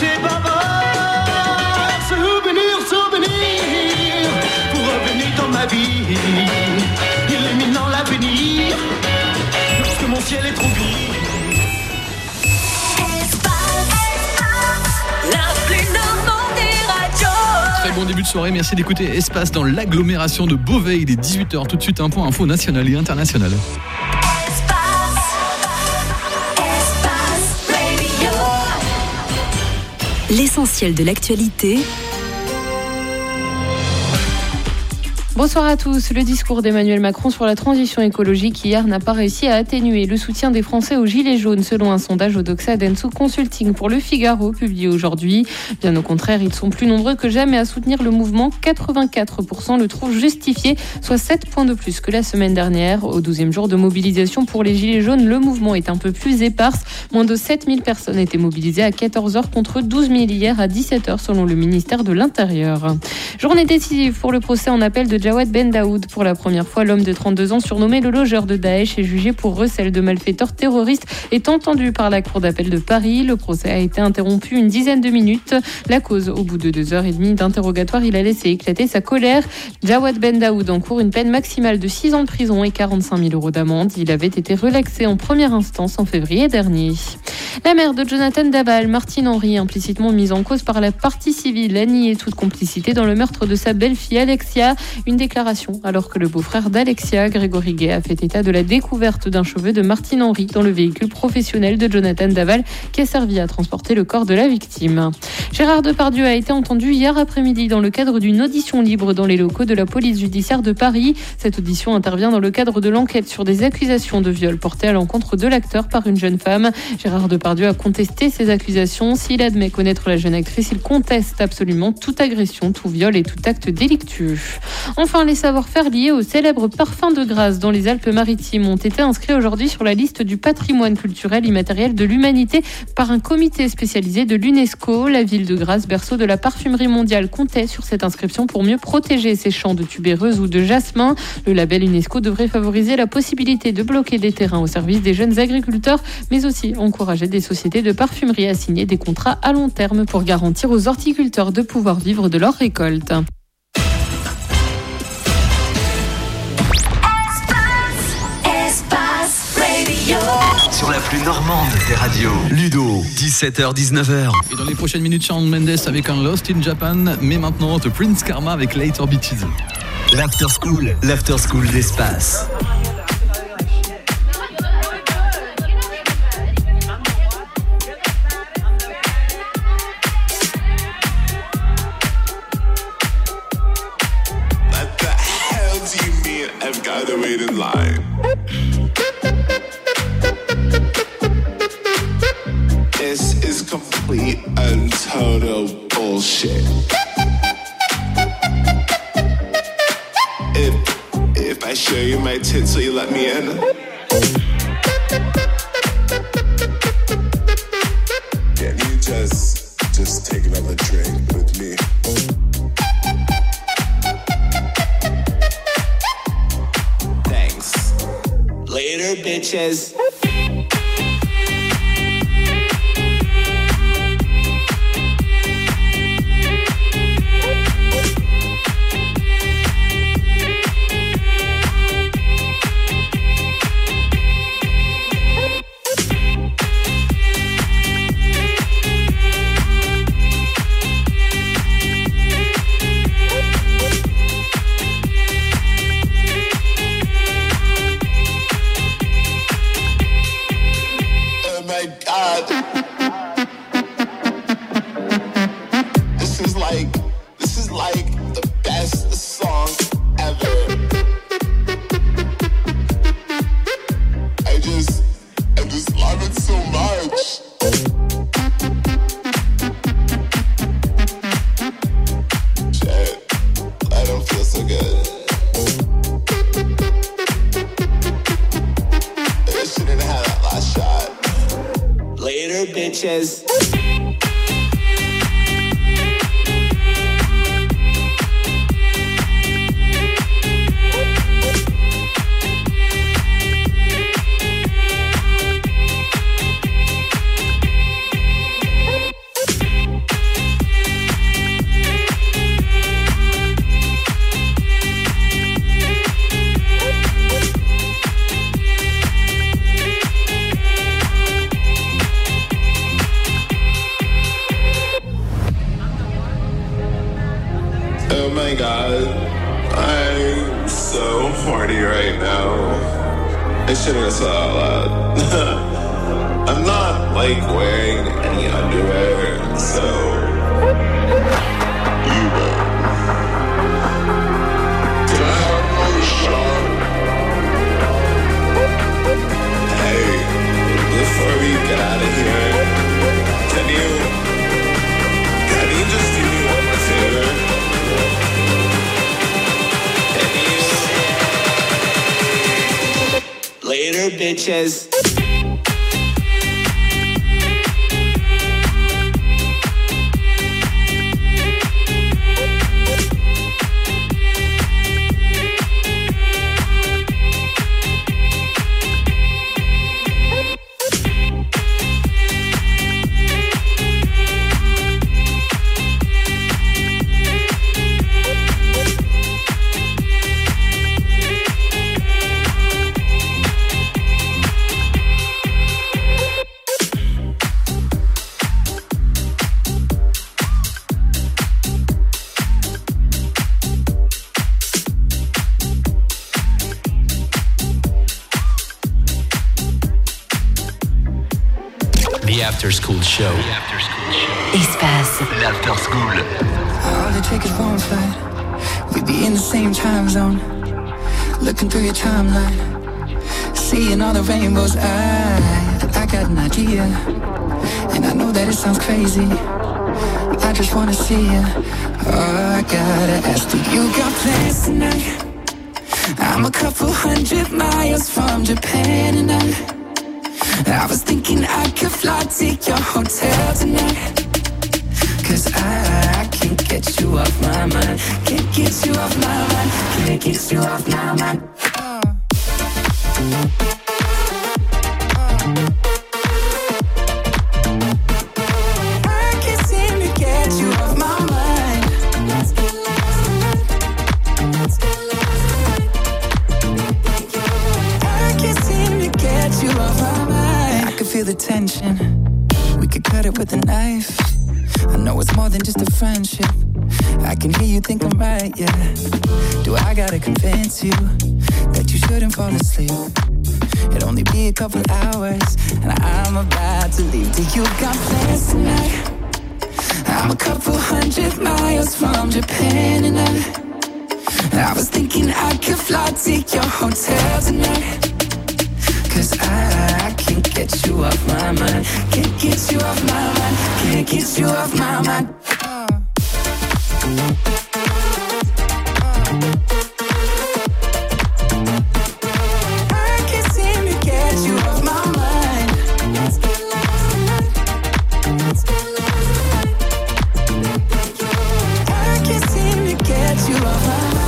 ces bavards. Souvenir, souvenir, pour revenir dans ma vie, illuminant l'avenir, lorsque mon ciel est trop gris. Très bon début de soirée, merci d'écouter Espace dans l'agglomération de Beauvais. Il est 18h, tout de suite un point info national et international. L'essentiel de l'actualité. Bonsoir à tous. Le discours d'Emmanuel Macron sur la transition écologique hier n'a pas réussi à atténuer le soutien des Français aux Gilets jaunes, selon un sondage Odoxa Denso Consulting pour Le Figaro, publié aujourd'hui. Bien au contraire, ils sont plus nombreux que jamais à soutenir le mouvement. 84% le trouvent justifié, soit 7 points de plus que la semaine dernière. Au 12e jour de mobilisation pour les Gilets jaunes, le mouvement est un peu plus éparse. Moins de 7000 personnes étaient mobilisées à 14h contre 12 000 hier à 17h, selon le ministère de l'Intérieur. Journée décisive pour le procès en appel de Jawad Ben Daoud. Pour la première fois, l'homme de 32 ans, surnommé le logeur de Daesh, est jugé pour recel de malfaiteurs terroristes, est entendu par la cour d'appel de Paris. Le procès a été interrompu une dizaine de minutes. La cause, au bout de 2h30 d'interrogatoire, il a laissé éclater sa colère. Jawad Ben Daoud encourt une peine maximale de 6 ans de prison et 45 000 € d'amende. Il avait été relaxé en première instance en février dernier. La mère de Jonathan Daval, Martine Henry, implicitement mise en cause par la partie civile, a nié toute complicité dans le meurtre de sa belle-fille Alexia. Une déclaration alors que le beau-frère d'Alexia, Grégory Gay, a fait état de la découverte d'un cheveu de Martine Henry dans le véhicule professionnel de Jonathan Daval qui a servi à transporter le corps de la victime. Gérard Depardieu a été entendu hier après-midi dans le cadre d'une audition libre dans les locaux de la police judiciaire de Paris. Cette audition intervient dans le cadre de l'enquête sur des accusations de viol portées à l'encontre de l'acteur par une jeune femme. Gérard Depardieu a contesté ces accusations. S'il admet connaître la jeune actrice, il conteste absolument toute agression, tout viol et tout acte délictueux. Enfin, les savoir-faire liés au célèbre parfum de Grasse dans les Alpes-Maritimes ont été inscrits aujourd'hui sur la liste du patrimoine culturel immatériel de l'humanité par un comité spécialisé de l'UNESCO. La ville de Grasse, berceau de la parfumerie mondiale, comptait sur cette inscription pour mieux protéger ses champs de tubéreuse ou de jasmin. Le label UNESCO devrait favoriser la possibilité de bloquer des terrains au service des jeunes agriculteurs, mais aussi encourager des sociétés de parfumerie à signer des contrats à long terme pour garantir aux horticulteurs de pouvoir vivre de leur récolte. Sur la plus normande des radios. Ludo, 17h-19h. Et dans les prochaines minutes, Shawn Mendes avec un Lost in Japan. Mais maintenant, The Prince Karma avec Later Beaches. L'after school d'Espace. What the hell do you mean I've got to wait in line? This is complete and total bullshit. If I show you my tits, will you let me in? Can you just take another drink with me? Thanks. Later, bitches. This is like the best song ever. I just love it so much. Shit, I don't feel so good. I shouldn't have that last shot. Later, bitches. Oh my god, I'm so horny right now. I shouldn't have said that out loud. I'm not like wearing any underwear, so you know. Can I have another shot? Hey, before we get out of here, can you just do me one more favor? Later, bitches. After School Show. Espace. L'After School. All the tickets won't flight. We be in the same time zone. Looking through your timeline, seeing all the rainbows. I got an idea, and I know that it sounds crazy. I just wanna see you. Oh, I gotta ask, do you got plans tonight? I'm a couple 100 miles from Japan, and I was thinking I could fly to your hotel tonight. Cause I can't get you off my mind. Can't get you off my mind. Can't get you off my mind. I can't seem to get you off my mind. Let's get lost tonight. Let's get lost tonight. I can't seem to get you off my mind. I can feel the tension. We could cut it with a knife. I know it's more than just a friendship. I can hear you think I'm right, yeah. Do I gotta convince you that you shouldn't fall asleep? It'll only be a couple hours, and I'm about to leave. Do you got plans tonight? I'm a couple 100 miles from Japan, and I was thinking I could fly to your hotel tonight. Cause I can't get you off my mind. Can't get you off my mind. Can't get you off my mind. I can't seem to get you off my mind. Let's get lost tonight. Let's get lost tonight. I can't seem to get you off my mind.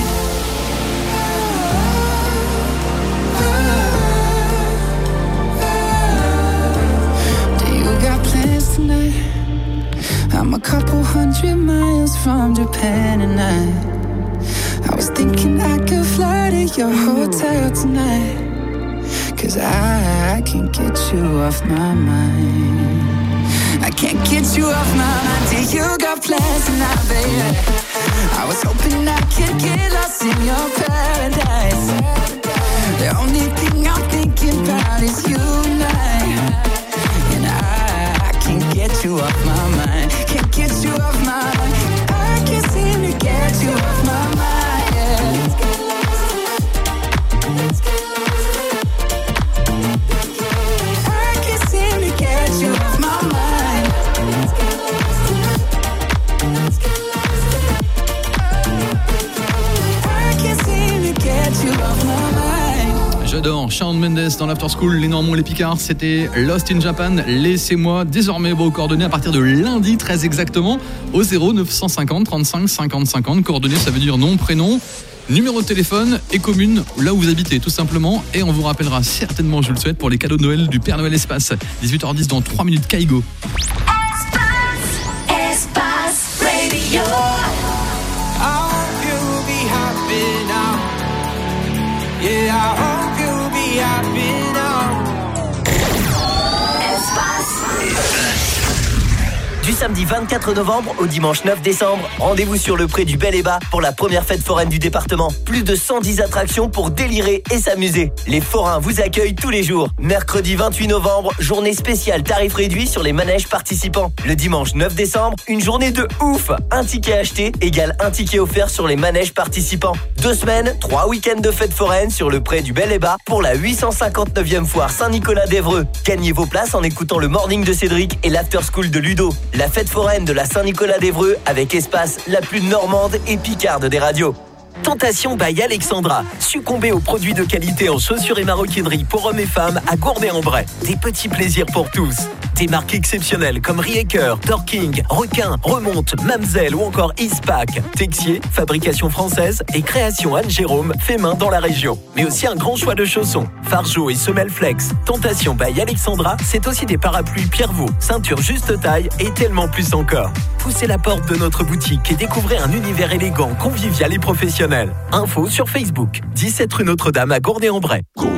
Tonight, I'm a couple 100 miles from Japan, and I was thinking I could fly to your hotel tonight. Cause I can't get you off my mind. I can't get you off my mind. Till you got plans tonight, baby. I was hoping I could get lost in your paradise. The only thing I'm thinking about is you and I. Can't get you off my mind. Can't get you off my mind. I can't seem to get you off my mind. Yeah. Let's get lost. Let's get lost. I can't seem to get you off my mind. Let's get lost. Let's get lost. I can't seem to get you off my mind. J'adore Shawn Mendes dans l'After School, les Normands, les Picards, c'était Lost in Japan. Laissez-moi désormais vos coordonnées à partir de lundi très exactement au 0950 35 50 50. Coordonnées, ça veut dire nom, prénom, numéro de téléphone et commune là où vous habitez tout simplement. Et on vous rappellera certainement, je le souhaite, pour les cadeaux de Noël du Père Noël Espace. 18h10 dans 3 minutes, Kaigo. Espace Radio. I hope you'll be happy now. Yeah, I hope you'll be happy now. Espace. Du samedi 24 novembre au dimanche 9 décembre, rendez-vous sur le pré du Bel-et-Bas pour la première fête foraine du département. Plus de 110 attractions pour délirer et s'amuser. Les forains vous accueillent tous les jours. Mercredi 28 novembre, journée spéciale tarif réduit sur les manèges participants. Le dimanche 9 décembre, une journée de ouf. Un ticket acheté égale un ticket offert sur les manèges participants. 2 semaines, 3 week-ends de fête foraine sur le pré du Bel-et-Bas pour la 859e foire Saint-Nicolas d'Évreux. Gagnez vos places en écoutant le Morning de Cédric et l'After School de Ludo. La fête foraine de la Saint-Nicolas d'Évreux avec Espace, la plus normande et picarde des radios. Tentation by Alexandra. Succombez aux produits de qualité en chaussures et maroquinerie pour hommes et femmes à Gournay-en-Bray. Des petits plaisirs pour tous. Des marques exceptionnelles comme Riecker, Dorking, Requin, Remonte, Mamselle ou encore Eastpak. Texier, fabrication française et création Anne-Jérôme, fait main dans la région. Mais aussi un grand choix de chaussons, Fargeau et semelles Flex. Tentation by Alexandra, c'est aussi des parapluies Pierrevaux, ceintures juste taille et tellement plus encore. Poussez la porte de notre boutique et découvrez un univers élégant, convivial et professionnel. Info sur Facebook. 17 rue Notre-Dame à Gournay-en-Bray.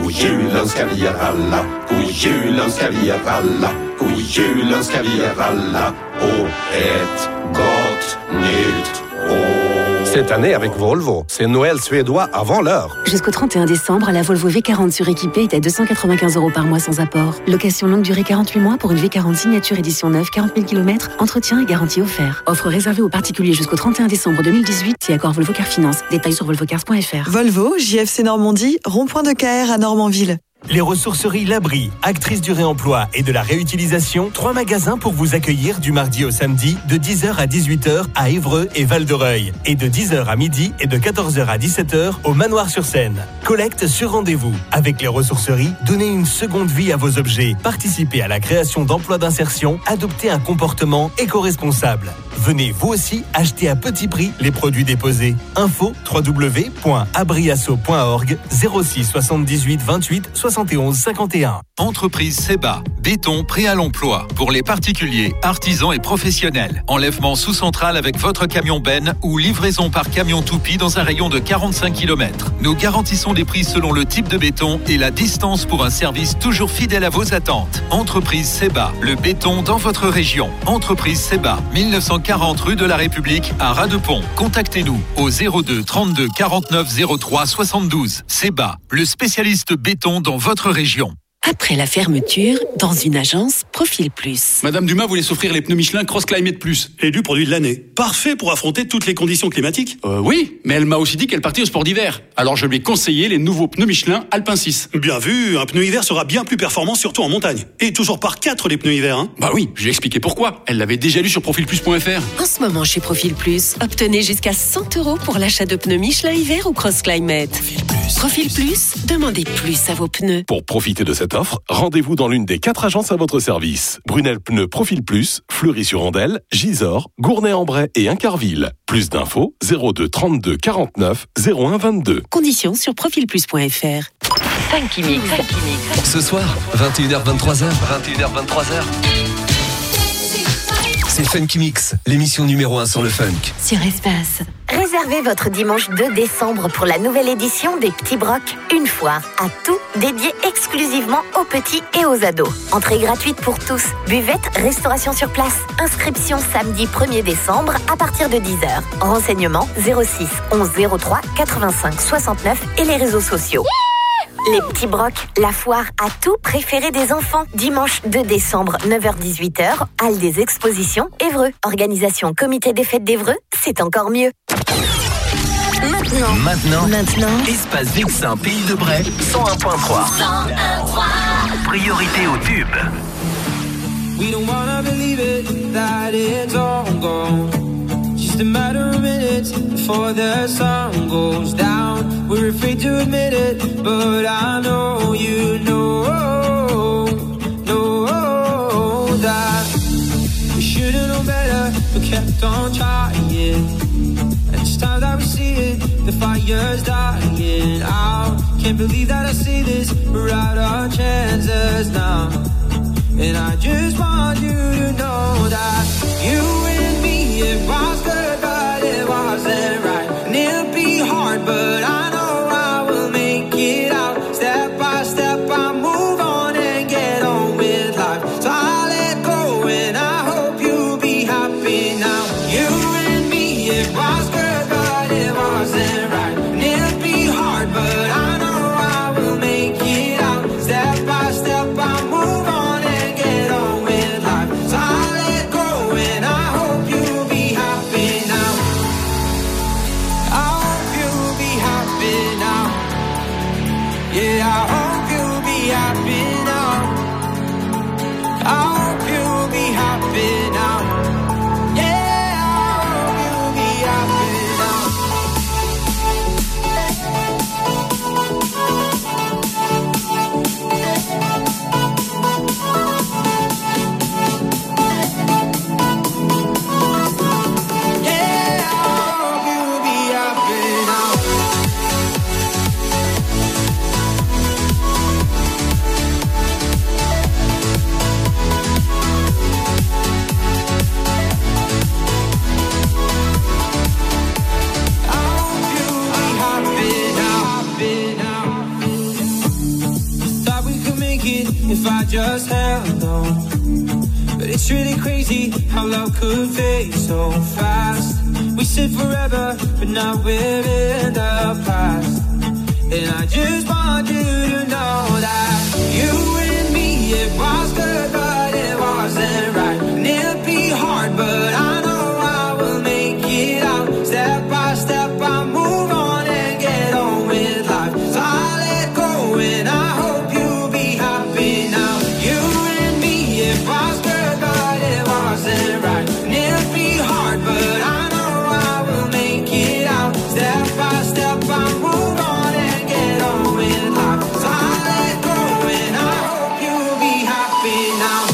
Cette année, avec Volvo, c'est Noël suédois avant l'heure. Jusqu'au 31 décembre, la Volvo V40 suréquipée est à 295 € par mois sans apport. Location longue durée 48 mois pour une V40 signature édition neuve, 40 000 km, entretien et garantie offert. Offre réservée aux particuliers jusqu'au 31 décembre 2018 si accord Volvo Car Finance. Détails sur volvocars.fr. Volvo, JFC Normandie, rond-point de KR à Normandville. Les ressourceries L'Abri, actrices du réemploi et de la réutilisation, 3 magasins pour vous accueillir du mardi au samedi de 10h à 18h à Évreux et Val-de-Reuil et de 10h à midi et de 14h à 17h au Manoir-sur-Seine. Collecte sur rendez-vous. Avec les ressourceries, donnez une seconde vie à vos objets, participez à la création d'emplois d'insertion, adoptez un comportement éco-responsable. Venez vous aussi acheter à petit prix les produits déposés. Info www.abriasso.org 06 78 28 71 51. Entreprise Seba, béton prêt à l'emploi pour les particuliers, artisans et professionnels. Enlèvement sous centrale avec votre camion Ben ou livraison par camion Toupie dans un rayon de 45 km. Nous garantissons des prix selon le type de béton et la distance pour un service toujours fidèle à vos attentes. Entreprise Seba, le béton dans votre région. Entreprise Seba, 1940 rue de la République à Radepont. Contactez-nous au 02 32 49 03 72. Seba, le spécialiste béton dans votre région. Après la fermeture, dans une agence Profil Plus. Madame Dumas voulait s'offrir les pneus Michelin Cross Climate Plus, élu produit de l'année. Parfait pour affronter toutes les conditions climatiques. Oui, mais elle m'a aussi dit qu'elle partait au sport d'hiver. Alors je lui ai conseillé les nouveaux pneus Michelin Alpin 6. Bien vu, un pneu hiver sera bien plus performant, surtout en montagne. Et toujours par 4 les pneus hiver, hein. Bah oui, je lui ai expliqué pourquoi. Elle l'avait déjà lu sur profilplus.fr. En ce moment chez Profil Plus, obtenez jusqu'à 100 € pour l'achat de pneus Michelin hiver ou Cross Climate. Profil Plus, demandez plus à vos pneus. Pour profiter de cette offre, rendez-vous dans l'une des 4 agences à votre service. Brunel Pneus Profil Plus, Fleury-sur-Andelle, Gisors, Gournay-en-Bray et Incarville. Plus d'infos, 02 32 49 01 22. Conditions sur profilplus.fr. Funky Mix. Ce soir, 21h-23h. C'est Funky Mix, l'émission numéro 1 sur le funk. Sur Espace. Réservez votre dimanche 2 décembre pour la nouvelle édition des Petits Brocs. Une foire à tout dédiée exclusivement aux petits et aux ados. Entrée gratuite pour tous. Buvette, restauration sur place. Inscription samedi 1er décembre à partir de 10h. Renseignements 06 11 03 85 69 et les réseaux sociaux. Les Petits Brocs, la foire à tout préféré des enfants. Dimanche 2 décembre, 9h-18h, Halle des Expositions, Évreux. Organisation Comité des Fêtes d'Évreux, c'est encore mieux. Maintenant, Espace Vexin, Pays de Bray, 101.3. Priorité au tube. We don't wanna believe it, that it's all gone. Just a matter of minutes before the sun goes down. We're afraid to admit it, but I know you know that we should've known better, but kept on trying. And it's time that we see it, the fire's dying out. Can't believe that I see this, we're out our chances now. And I just want you to know that you and me, it was good, but it wasn't right. And it'll be hard, but I know I will make it out. Step by step, I move on and get on with life. So I'll let go, and I hope you'll be if I just held on. But it's really crazy how love could fade so fast. We said forever, but now we're in the past. And I just want you to know that you and me, it was good, but it wasn't right. And it'll be hard, but I know I will make it out. Step by step, I move on and get on with life. So I let go and I hope you'll be happy now. You and me, it was good, but it wasn't right. And it'll be hard, but I know I will make it out. Step by step, I move on and get on with life. So I let go and I hope you'll be happy now.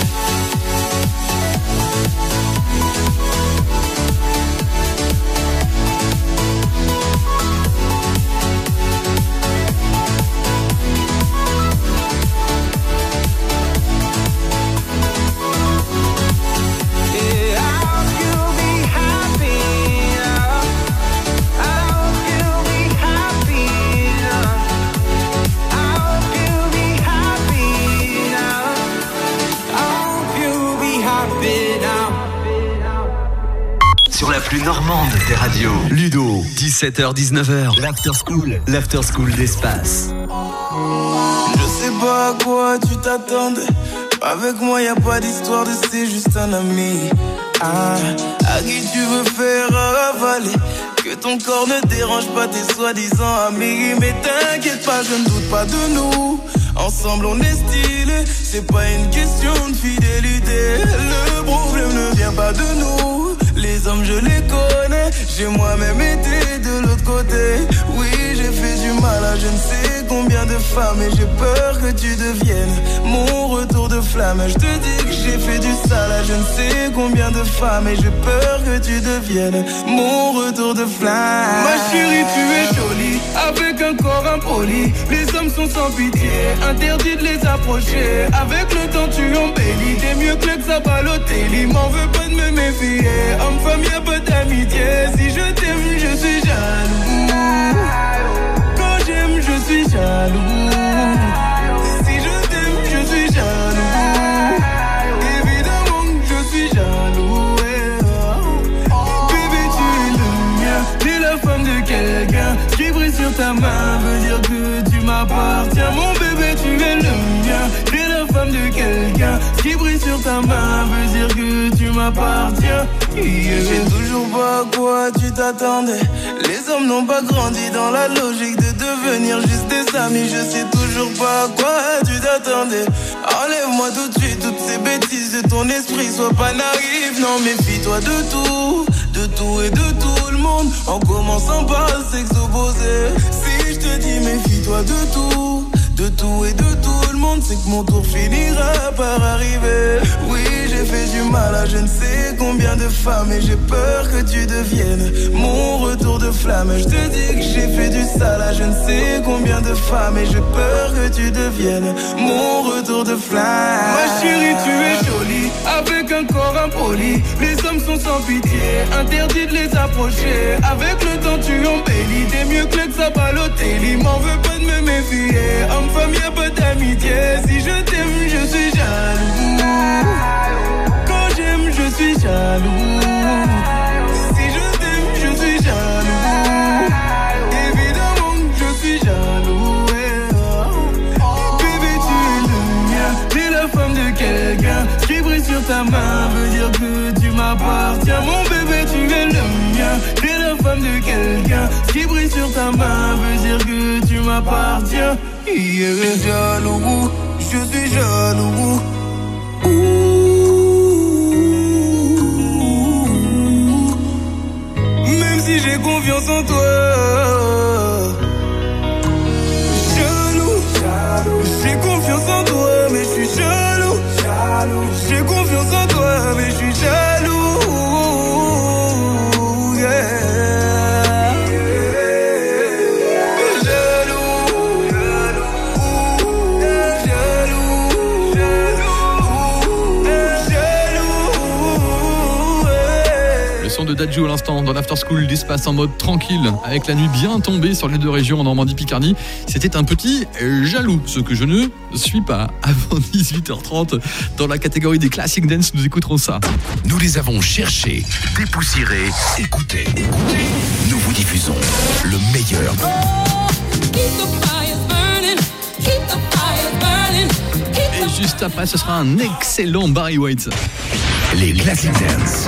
Sur la plus normande des radios. Ludo, 17h-19h. L'after school d'Espace. Je sais pas à quoi tu t'attendais. Avec moi y a pas d'histoire de c'est juste un ami. Ah, à qui tu veux faire avaler. Que ton corps ne dérange pas tes soi-disant amis. Mais t'inquiète pas, je ne doute pas de nous. Ensemble on est stylé. C'est pas une question de fidélité. Le problème ne vient pas de nous. Les hommes je les connais. J'ai moi-même été de l'autre côté. Oui, j'ai fait du mal à je ne sais combien de femmes. Et j'ai peur que tu deviennes mon retour de flamme. Je te dis que j'ai fait du sale à je ne sais combien de femmes. Et j'ai peur que tu deviennes mon retour de flamme. Ma chérie, tu es jolie, avec un corps impoli. Les hommes sont sans pitié, interdit de les approcher. Avec le temps tu embellis, t'es mieux que ça Balotelli. M'en veux pas de me méfier, homme-femme y'a pas d'amitié. Si je t'aime, je suis jaloux. Quand j'aime, je suis jaloux. Si je t'aime, je suis jaloux. Évidemment que je suis jaloux. Bébé, tu es le mien, t'es la femme de quelqu'un. Qui brille sur ta main veut dire que tu m'appartiens. Mon bébé, tu es le mien, t'es la femme de quelqu'un. Qui brille sur ta main veut dire que tu m'appartiens. Je sais toujours pas à quoi tu t'attendais. Les hommes n'ont pas grandi dans la logique de devenir juste des amis. Je sais toujours pas à quoi tu t'attendais. Enlève-moi tout de suite toutes ces bêtises de ton esprit. Sois pas naïf, non méfie-toi de tout et de tout le monde. En commençant par le sexe opposé. Si je te dis méfie-toi de tout et de tout le monde, c'est que mon tour finira par arriver. Oui, j'ai fait du mal à je ne sais combien de femmes. Et j'ai peur que tu deviennes mon retour de flamme. Je te dis que j'ai fait du sale à je ne sais combien de femmes. Et j'ai peur que tu deviennes mon retour de flamme. Ma chérie, tu es jolie, avec un corps impoli. Les hommes sont sans pitié, interdit de les approcher. Avec le temps tu embellis, t'es mieux que ça Balotelli. M'en veux pas de me méfier, homme-femme y'a pas d'amitié. Si je t'aime, je suis jaloux. Quand j'aime, je suis jaloux. Si je t'aime, je suis jaloux. Évidemment que je suis jaloux. Bébé, tu es le mien, t'es la femme de quelqu'un. Qui brille sur ta main veut dire que tu m'appartiens. Mon bébé, tu es le mien, t'es la femme de quelqu'un. Qui brille sur ta main veut dire que tu m'appartiens. Je suis jaloux, je suis jaloux. Même si j'ai confiance en toi. Jaloux, j'ai confiance en toi, mais je suis jaloux. J'ai confiance en toi, mais je suis jaloux. Yeah. son de Dadju à l'instant dans l'After School d'espace en mode tranquille, avec la nuit bien tombée sur les deux régions en Normandie-Picardie. C'était un petit jaloux, ce que je ne suis pas. Avant 18h30, dans la catégorie des Classic Dance, nous écouterons ça. Nous les avons cherchés, dépoussiérés, écoutez. Nous vous diffusons le meilleur. Et juste après, ce sera un excellent Barry White. Les Classic Dance.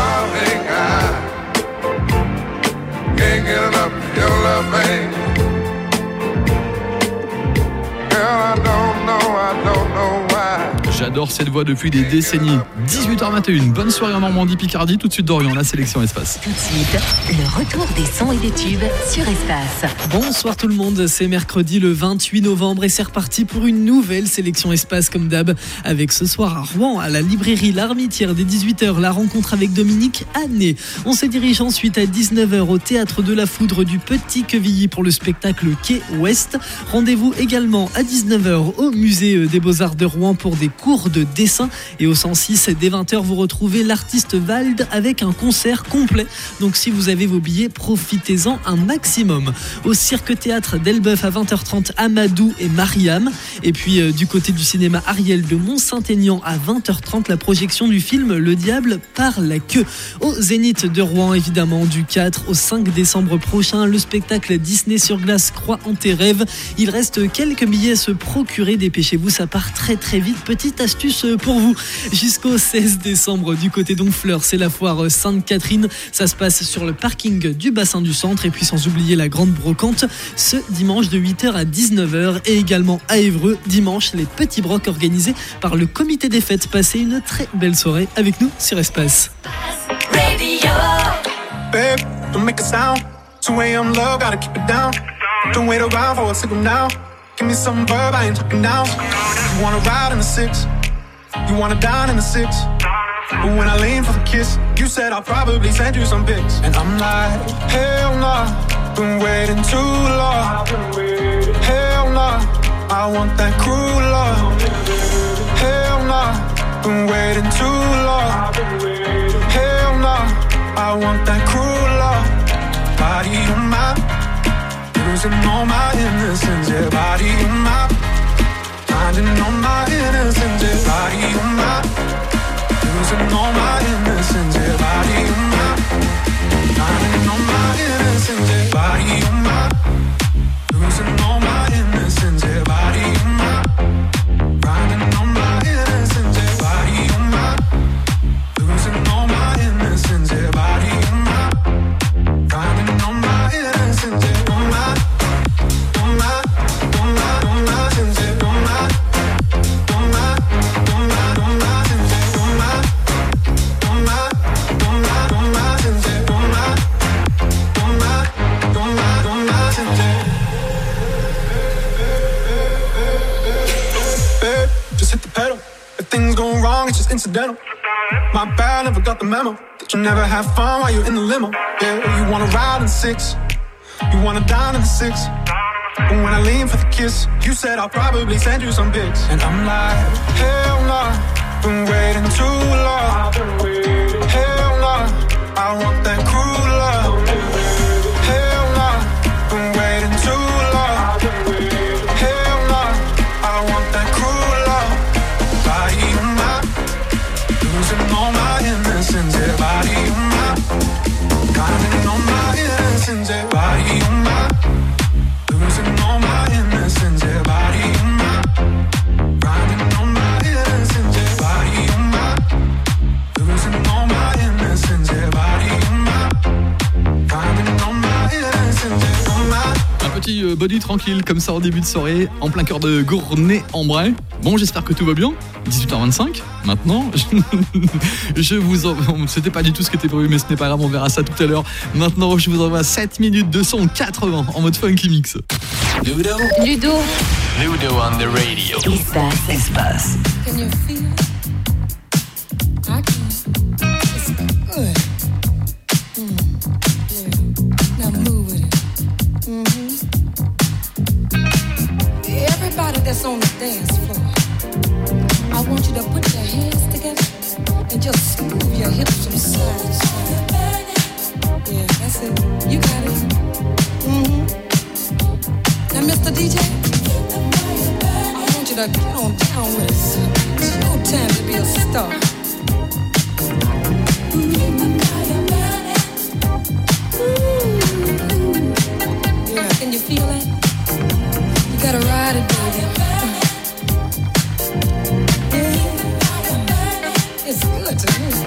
J'adore cette voix depuis des décennies. 18h21, bonne soirée en Normandie-Picardie. Tout de suite d'Orient, la sélection Espace. Tout de suite, le retour des sons et des tubes sur Espace. Bonsoir tout le monde, c'est mercredi le 28 novembre et c'est reparti pour une nouvelle sélection Espace comme d'hab. Avec ce soir à Rouen, à la librairie L'Armitière dès 18h, la rencontre avec Dominique Hanné. On se dirige ensuite à 19h au Théâtre de la Foudre du Petit Quevilly pour le spectacle Quai Ouest. Rendez-vous également à 19h au Musée des Beaux-Arts de Rouen pour des cours de dessin. Et au 106, dès 20h, vous retrouvez l'artiste Vald avec un concert complet. Donc si vous avez vos billets, profitez-en un maximum. Au Cirque Théâtre d'Elbeuf à 20h30, Amadou et Mariam. Et puis du côté du cinéma Ariel de Mont-Saint-Aignan à 20h30, la projection du film Le Diable par la queue. Au Zénith de Rouen, évidemment, du 4 au 5 décembre prochain, le spectacle Disney sur glace croit en tes rêves. Il reste quelques billets à se procurer, dépêchez-vous, ça part très très vite. Petite astuce pour vous, jusqu'au 16 décembre du côté d'Honfleur, c'est la foire Sainte-Catherine. Ça se passe sur le parking du bassin du centre et puis sans oublier la grande brocante ce dimanche de 8h à 19h et également à Évreux, dimanche, les petits brocs organisés par le comité des fêtes. Passez une très belle soirée avec nous sur Espace. Radio. Babe, don't make a sound. 2 a.m. low, gotta keep it down. Don't wait around for a signal now. Give me some verb, I ain't talking now. You wanna ride in the 6, you wanna dine in the 6. But when I lean for the kiss, you said I'll probably send you some pics. And I'm like, hell nah, been waiting too long. Hell nah, I want that cruel love. Hell nah, been waiting too long. Hell nah, I want that cruel love. Body on my, losing all my innocence. Yeah, body on my, finding all my innocence. Yeah, body on my, losing all my innocence. Yeah, body on my, finding all my innocence. Yeah, body on my, losing all my innocence. Yeah, body on my, finding all my innocence. Yeah, body on my, losing all my innocence. Yeah, body on my, finding all my innocence. Yeah, on my, on my, on my, on my innocence. Yeah, on my, on my, on my, on my innocence. Yeah, on my, on my, on my, on my innocence. Yeah, on my, on my, on my, on my innocence. Babe, just hit the pedal. If things go wrong, it's just incidental. My bad, never got the memo that you never have fun while you're in the limo. Yeah, you wanna ride in the 6, you wanna dine in the 6. But when I lean for the kiss, you said I'll probably send you some pics. And I'm like, hell nah, been waiting too long. Hell nah, I want that cruel love. Hell nah, been waiting too long. Hell nah, I want that cruel love. Body on my, losing all my innocence. Yeah, body on my, finding all my innocence. Yeah, body on my, losing all my innocence. Yeah, body on my, finding all my innocence. Yeah, body on my, losing all my innocence. Yeah, body on my, finding all my innocence. Yeah, on my. Un petit body tranquille comme ça en début de soirée, en plein cœur de Gournay-en-Bray. Bon, j'espère que tout va bien. 18h25, maintenant, je vous envoie, c'était pas du tout ce qui était prévu, mais ce n'est pas grave, on verra ça tout à l'heure. Maintenant, je vous envoie 7 minutes de son 80 en mode funky mix. Ludo on the radio. Espace. Can you feel it? I can. It's good. Yeah. Now move with it. Everybody that's on the dance floor, I want you to put your hands together and just move your hips from side to side. you to get on down with us. It's no time to be a star. Yeah, can you feel it? You gotta ride it, baby. Yeah, it's good to me.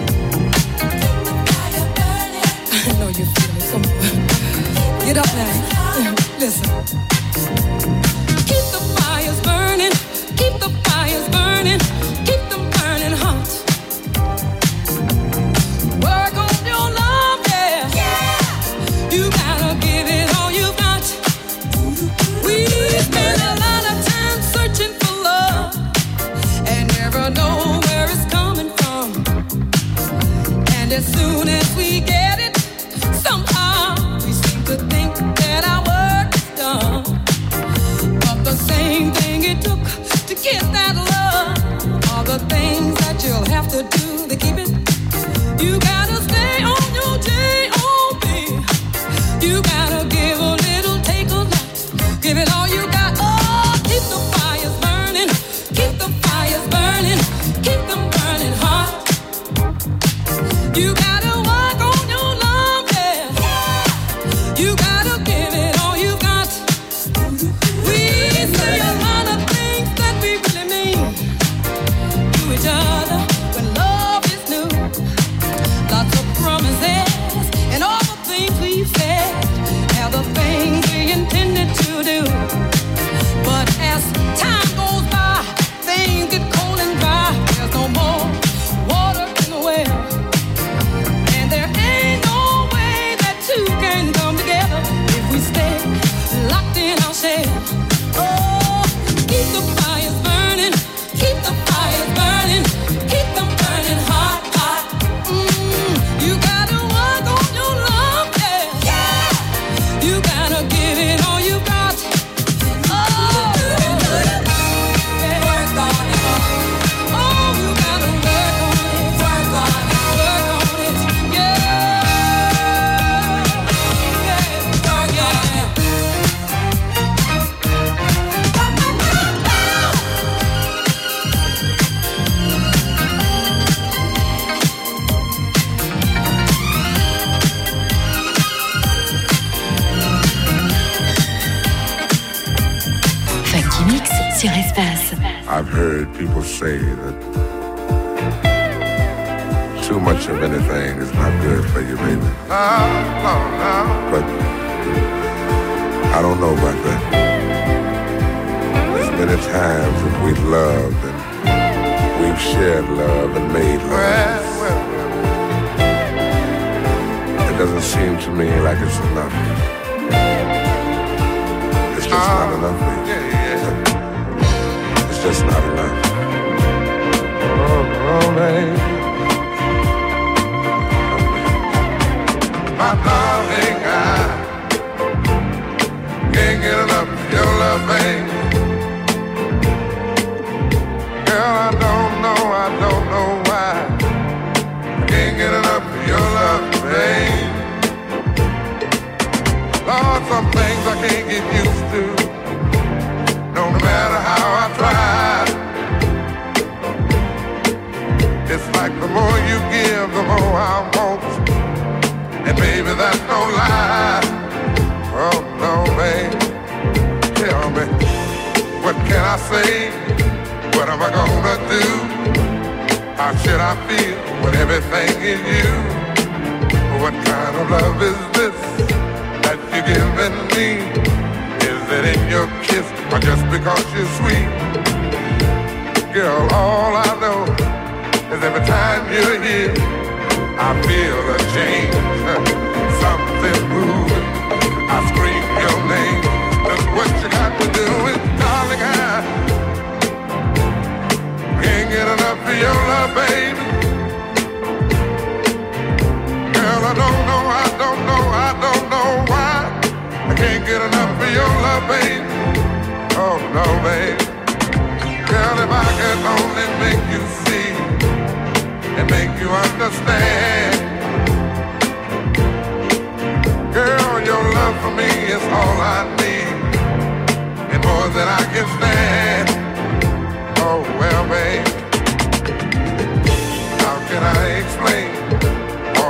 I know you feel it. Come on, get up now. Listen. Keep the fires burning. Keep the fires burning. Keep them burning hot. Work on your love, yeah. You gotta give it all you got. We spend a lot of time searching for love and never know where it's coming from. And as soon as we get it, somehow we seem to think that our work is done. But the same thing it took to get that love are the things that you'll have to do to keep it. You gotta stay on your J.O.B. You gotta give a little, take a lot. Give it all you got. Oh, keep the fires burning. Keep the fires burning. Keep them burning hot. You gotta work on your love, yeah. You gotta give it all you got. We say a lot of things that we really mean to each other when love is new. Lots of promises and all the things we've said are the things we intended to do. But as time goes by, things get cold and dry. There's no more water in the well, and there ain't no way that two can come together if we stay locked in our shell. Oh, keep the fires burning. Keep the fires burning. Keep them burning hot, hot. You gotta work on your love, yeah. You gotta give it all you got. Oh, yeah. Work on it. Oh, you gotta work on it. Work on it. Work on it. Yeah. Work, yeah. Funky Mix sur Espace. I've heard people say that too much of anything is not good for you, baby. But I don't know about that. There's many times that we've loved and we've shared love and made love. It doesn't seem to me like it's enough. It's just not enough, baby. It's just not enough. Oh, baby. My darling, I can't get enough of your love, baby. Girl, I don't know why. I can't get enough of your love, baby. Lord, some things I can't get used to. No matter how I try. It's like the more you give, the more I want. And baby, that's no lie. Oh no, babe. Tell me, what can I say? What am I gonna do? How should I feel when everything is you? What kind of love is this that you're giving me? Is it in your kiss or just because you're sweet? Girl, all I know is every time you're here, I feel a change, something moving. I scream your name. That's what you got to do. And darling, I can't get enough of your love, baby. Girl, I don't know why. I can't get enough of your love, baby. Oh no, baby. Girl, if I could only make you see and make you understand. Girl, your love for me is all I need, and more than I can stand.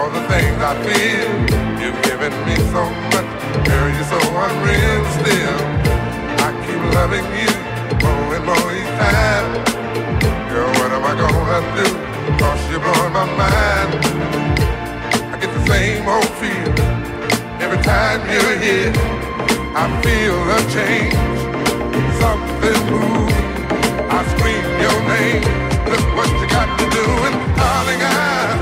all the things I feel. You've given me so much, girl, you're so unreal still. I keep loving you more and more each time. Girl, what am I gonna do? 'Cause you're blowing my mind. I get the same old feel every time you're here. I feel a change, something moves. I scream your name. Look what you got to do, and darling, I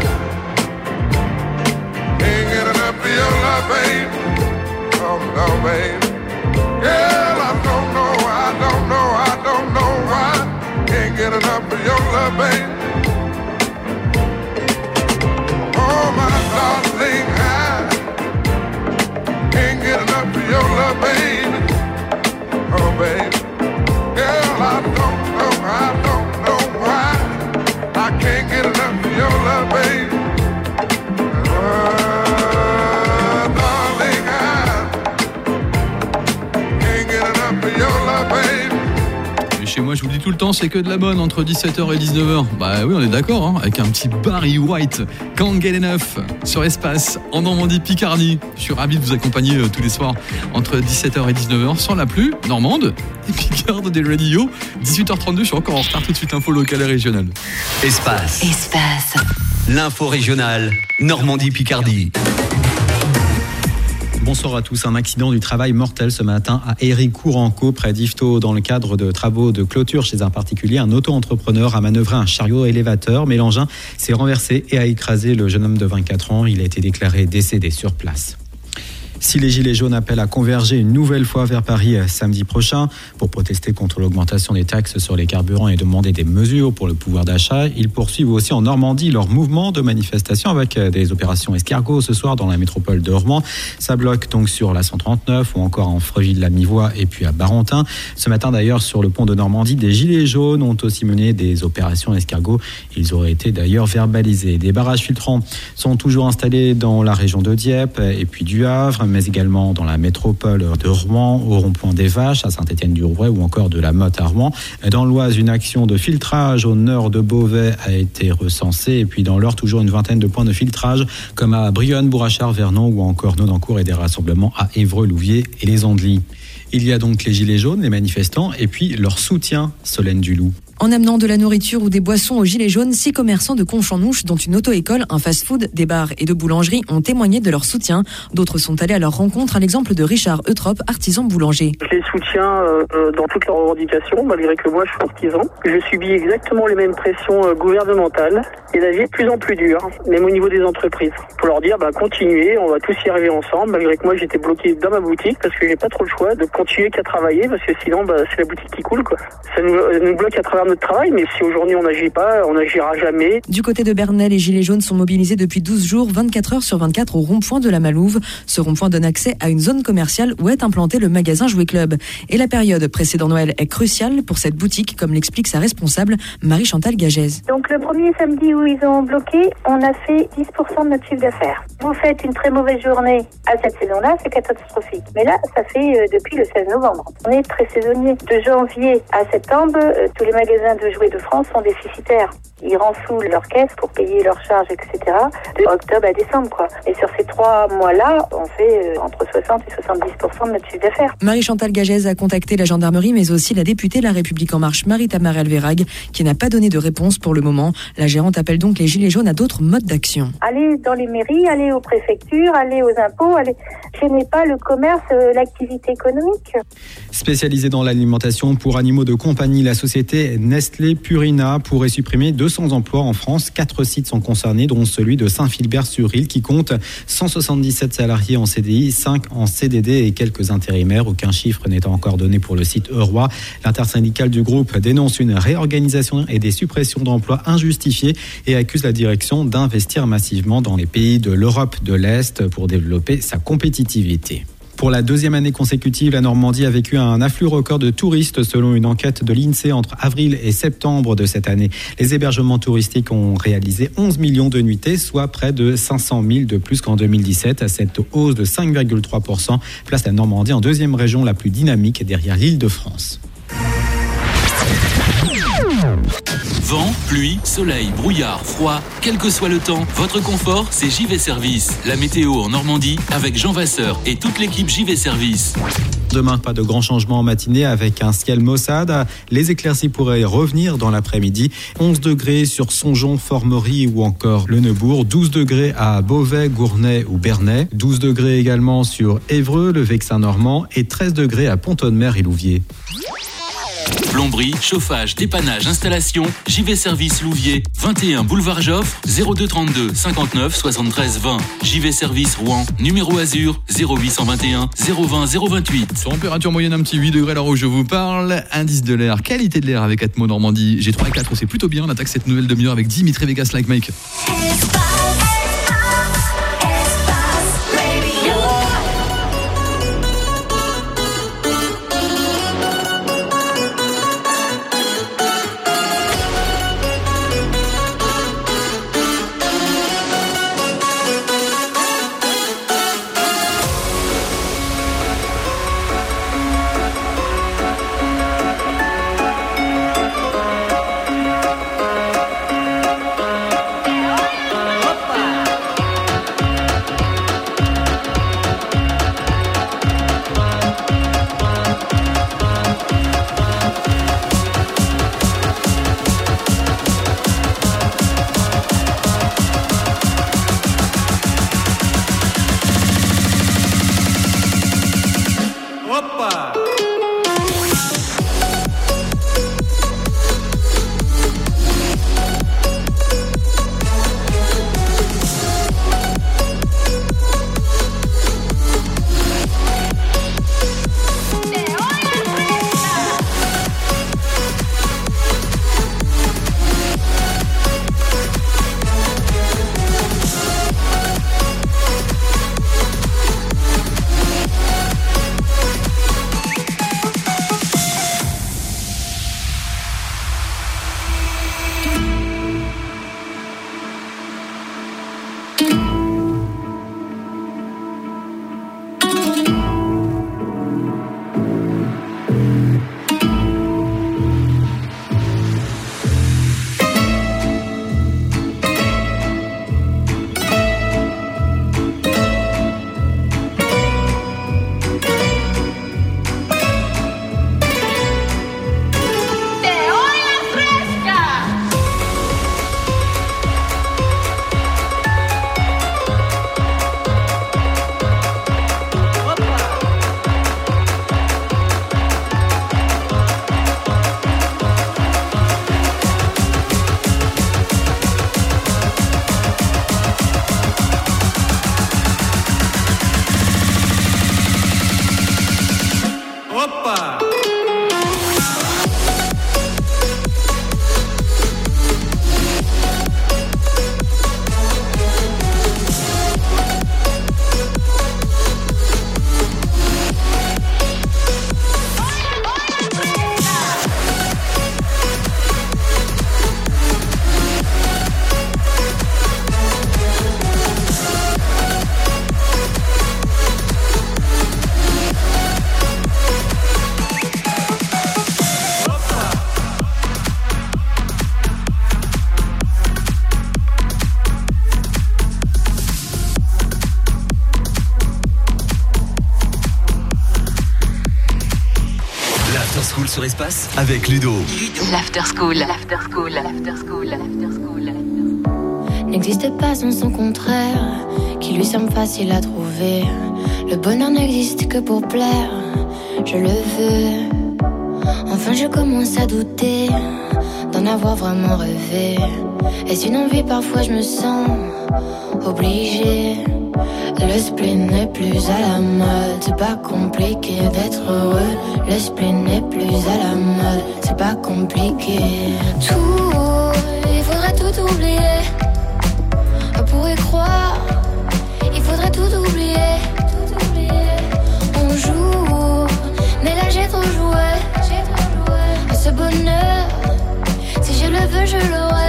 ain't get enough of your love, babe. Oh no, babe. Girl, I don't know why. Can't get enough of your love, babe. Oh my darling, I can't get enough of your love, babe. Oh, babe. Girl, I don't know why. I can't get enough of your love, babe. Darling, I can't get enough of your love, babe. Et chez moi, je vous le dis tout le temps, c'est que de la bonne entre 17h et 19h. Bah oui, on est d'accord, hein, avec un petit Barry White, Can't Get Enough, sur Espace, en Normandie, Picardie. Je suis ravi de vous accompagner tous les soirs entre 17h et 19h sur la pluie normande et picarde des radios. 18h32, je suis encore en retard. Tout de suite, info locale et régionale. Espace. L'info régionale, Normandie-Picardie. Bonsoir à tous. Un accident du travail mortel ce matin à Héricourt-en-Caux, près d'Yvetot. Dans le cadre de travaux de clôture chez un particulier, un auto-entrepreneur a manœuvré un chariot élévateur, mais l'engin s'est renversé et a écrasé le jeune homme de 24 ans. Il a été déclaré décédé sur place. Si les Gilets jaunes appellent à converger une nouvelle fois vers Paris samedi prochain pour protester contre l'augmentation des taxes sur les carburants et demander des mesures pour le pouvoir d'achat, ils poursuivent aussi en Normandie leur mouvement de manifestation avec des opérations escargots ce soir dans la métropole de Rouen. Ça bloque donc sur la 139 ou encore en Fréville-la-Mivois et puis à Barentin. Ce matin d'ailleurs sur le pont de Normandie, des Gilets jaunes ont aussi mené des opérations escargots. Ils auraient été d'ailleurs verbalisés. Des barrages filtrants sont toujours installés dans la région de Dieppe et puis du Havre, mais également dans la métropole de Rouen, au rond-point des Vaches, à Saint-Étienne-du-Rouvray ou encore de la Motte à Rouen. Dans l'Oise, une action de filtrage au nord de Beauvais a été recensée. Et puis dans l'Eure, toujours une vingtaine de points de filtrage, comme à Brionne, Bourrachard, Vernon ou encore Nonancourt, et des rassemblements à Évreux, Louviers et les Andelys. Il y a donc les Gilets jaunes, les manifestants, et puis leur soutien, Solène Duloup. En amenant de la nourriture ou des boissons aux Gilets jaunes, 6 commerçants de Conche-en-Ouche, dont une auto-école, un fast-food, des bars et de boulangeries, ont témoigné de leur soutien. D'autres sont allés à leur rencontre, à l'exemple de Richard Eutrop, artisan boulanger. Je les soutiens dans toutes leurs revendications, malgré que moi je suis artisan. Je subis exactement les mêmes pressions gouvernementales et la vie est de plus en plus dure, même au niveau des entreprises. Pour leur dire, continuez, on va tous y arriver ensemble, malgré que moi j'étais bloqué dans ma boutique parce que j'ai pas trop le choix de continuer qu'à travailler, parce que sinon c'est la boutique qui coule, quoi. Ça nous bloque à travers notre travail, mais si aujourd'hui on n'agit pas, on n'agira jamais. Du côté de Bernay, les Gilets jaunes sont mobilisés depuis 12 jours, 24 heures sur 24 au rond-point de la Malouve. Ce rond-point donne accès à une zone commerciale où est implanté le magasin Jouet Club. Et la période précédant Noël est cruciale pour cette boutique, comme l'explique sa responsable, Marie-Chantal Gagez. Donc le premier samedi où ils ont bloqué, on a fait 10% de notre chiffre d'affaires. Vous faites une très mauvaise journée à cette saison-là, c'est catastrophique. Mais là, ça fait depuis le 16 novembre. On est très saisonnier. De janvier à septembre, tous les magasins de jouets de France sont déficitaires. Ils renflouent leur caisse pour payer leurs charges, etc. de octobre à décembre, quoi. Et sur ces 3 mois-là, on fait entre 60 et 70% de notre chiffre d'affaires. Marie-Chantal Gagez a contacté la gendarmerie, mais aussi la députée La République En Marche, Marie-Tamara Elverag, qui n'a pas donné de réponse pour le moment. La gérante appelle donc les Gilets jaunes à d'autres modes d'action. Allez dans les mairies, allez aux préfectures, allez aux impôts, allez... gênez pas le commerce, l'activité économique. Spécialisée dans l'alimentation pour animaux de compagnie, la société Nestlé Purina pourrait supprimer 200 emplois en France. 4 sites sont concernés, dont celui de Saint-Philbert-sur-Île qui compte 177 salariés en CDI, 5 en CDD et quelques intérimaires. Aucun chiffre n'étant encore donné pour le site Eurois. L'intersyndicale du groupe dénonce une réorganisation et des suppressions d'emplois injustifiées et accuse la direction d'investir massivement dans les pays de l'Europe de l'Est pour développer sa compétitivité. Pour la 2e année consécutive, la Normandie a vécu un afflux record de touristes selon une enquête de l'INSEE entre avril et septembre de cette année. Les hébergements touristiques ont réalisé 11 millions de nuitées, soit près de 500 000 de plus qu'en 2017. Cette hausse de 5,3% place la Normandie en 2e région la plus dynamique derrière l'Île-de-France. Vent, pluie, soleil, brouillard, froid, quel que soit le temps, votre confort, c'est JV Service. La météo en Normandie avec Jean Vasseur et toute l'équipe JV Service. Demain, pas de grands changements en matinée avec un ciel maussade. Les éclaircies pourraient revenir dans l'après-midi. 11 degrés sur Songeon, Formerie ou encore le Neubourg. 12 degrés à Beauvais, Gournay ou Bernay. 12 degrés également sur Évreux, le Vexin normand. Et 13 degrés à Pont-de-Mer et Louviers. Plomberie, chauffage, dépannage, installation, JV Service Louviers, 21 boulevard Joffre, 02 32 59 73 20. JV Service Rouen, numéro Azur, 0821 020 028. Température moyenne un petit 8 degrés à l'heure où je vous parle. Indice de l'air, qualité de l'air avec Atmo Normandie. G3 et 4, c'est plutôt bien. On attaque cette nouvelle demi-heure avec Dimitri Vegas Like Mike. School sur Espace avec Ludo. L'After School. L'After School. L'After School. L'After School. N'existe pas sans son contraire, qui lui semble facile à trouver. Le bonheur n'existe que pour plaire, je le veux. Enfin je commence à douter d'en avoir vraiment rêvé. Est-ce une envie? Parfois je me sens obligée. Le spleen n'est plus à la mode, c'est pas compliqué d'être heureux. Le spleen n'est plus à la mode, c'est pas compliqué. Tout, il faudrait tout oublier. On pourrait croire, il faudrait tout oublier. On joue, mais là j'ai trop joué. Ce bonheur, si je le veux, je l'aurai.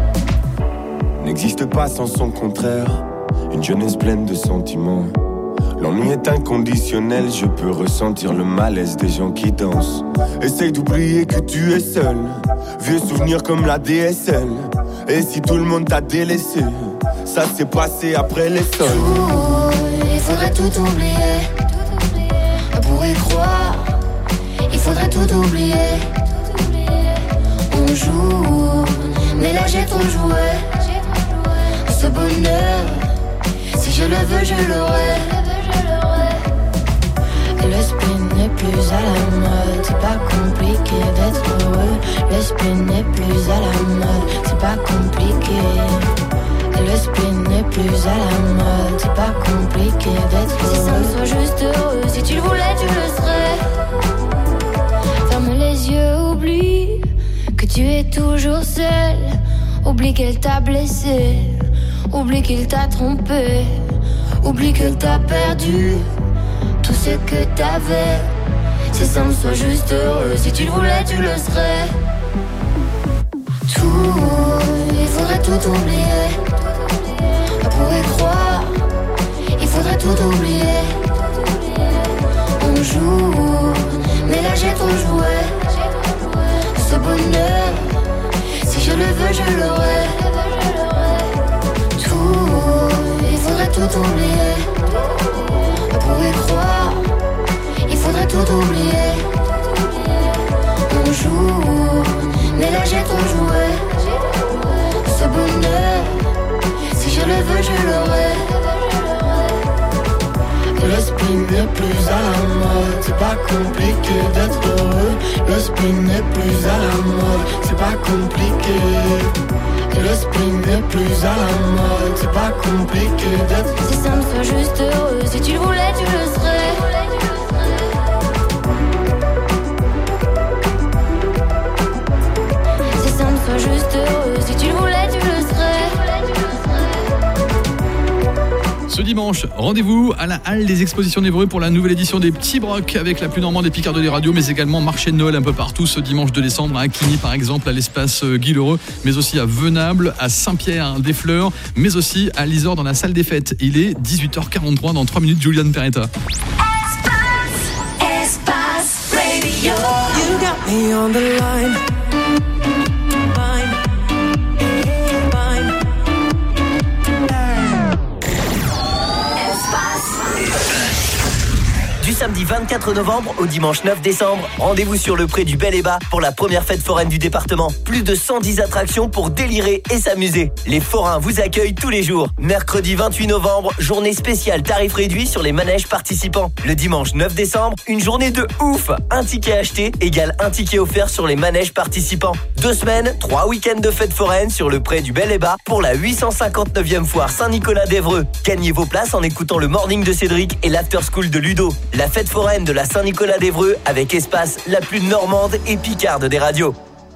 N'existe pas sans son contraire. Une jeunesse pleine de sentiments. L'ennui est inconditionnel, je peux ressentir le malaise des gens qui dansent. Essaye d'oublier que tu es seul, vieux souvenirs comme la DSL. Et si tout le monde t'a délaissé, ça s'est passé après les sols. Il faudrait tout oublier, pour y croire. Il faudrait tout oublier. On joue, mais là j'ai ton jouet. Ce bonheur, si je le veux, je l'aurai. Le spin n'est plus à la mode, c'est pas compliqué d'être heureux. Le spin n'est plus à la mode, c'est pas compliqué. Le spin n'est plus à la mode, c'est pas compliqué d'être heureux. Si ça me soit juste heureux, si tu le voulais, tu le serais. Ferme les yeux, oublie que tu es toujours seul. Oublie qu'elle t'a blessé, oublie qu'il t'a trompé, oublie que t'as perdu tout ce que t'avais. Si ça me soit juste heureux, si tu le voulais, tu le serais. Tout, il faudrait tout oublier. Pour y croire, il faudrait tout oublier. On joue, mais là j'ai ton jouet. Ce bonheur, si je le veux, je l'aurai. Tout, il faudrait tout oublier. Pour y croire, il faudrait tout oublier. On joue, mais là j'ai ton jouet. Ce bonheur, si je le veux, je l'aurai. Le spin n'est plus à la mode, c'est pas compliqué d'être heureux. Le spin n'est plus à la mode, c'est pas compliqué. Le spin n'est plus à la mode, c'est pas compliqué d'être. Si ça me soit juste heureux, si tu le voulais, tu le serais. Si ça me soit juste heureux, si tu le voulais, tu le serais. Ce dimanche, rendez-vous à la Halle des Expositions d'Évreux pour la nouvelle édition des Petits Brocs avec la plus normande des Picards des radios, mais également marché de Noël un peu partout ce dimanche de décembre à Quigny par exemple, à l'espace Guy Lheureux, mais aussi à Venables, à Saint-Pierre-des-Fleurs, mais aussi à Lisors dans la salle des fêtes. Il est 18h43, dans 3 minutes, Julian Peretta. Espace Radio. You got me on the line. Du samedi 24 novembre au dimanche 9 décembre, rendez-vous sur le pré du Bel-et-Bas pour la première fête foraine du département. Plus de 110 attractions pour délirer et s'amuser. Les forains vous accueillent tous les jours. Mercredi 28 novembre, journée spéciale tarif réduit sur les manèges participants. Le dimanche 9 décembre, une journée de ouf. Un ticket acheté égale un ticket offert sur les manèges participants. 2 semaines, 3 week-ends de fête foraine sur le pré du Bel-et-Bas pour la 859e foire Saint-Nicolas d'Évreux. Gagnez vos places en écoutant le Morning de Cédric et l'After School de Ludo. La fête foraine de la Saint-Nicolas d'Évreux avec Espace, la plus normande et picarde des radios.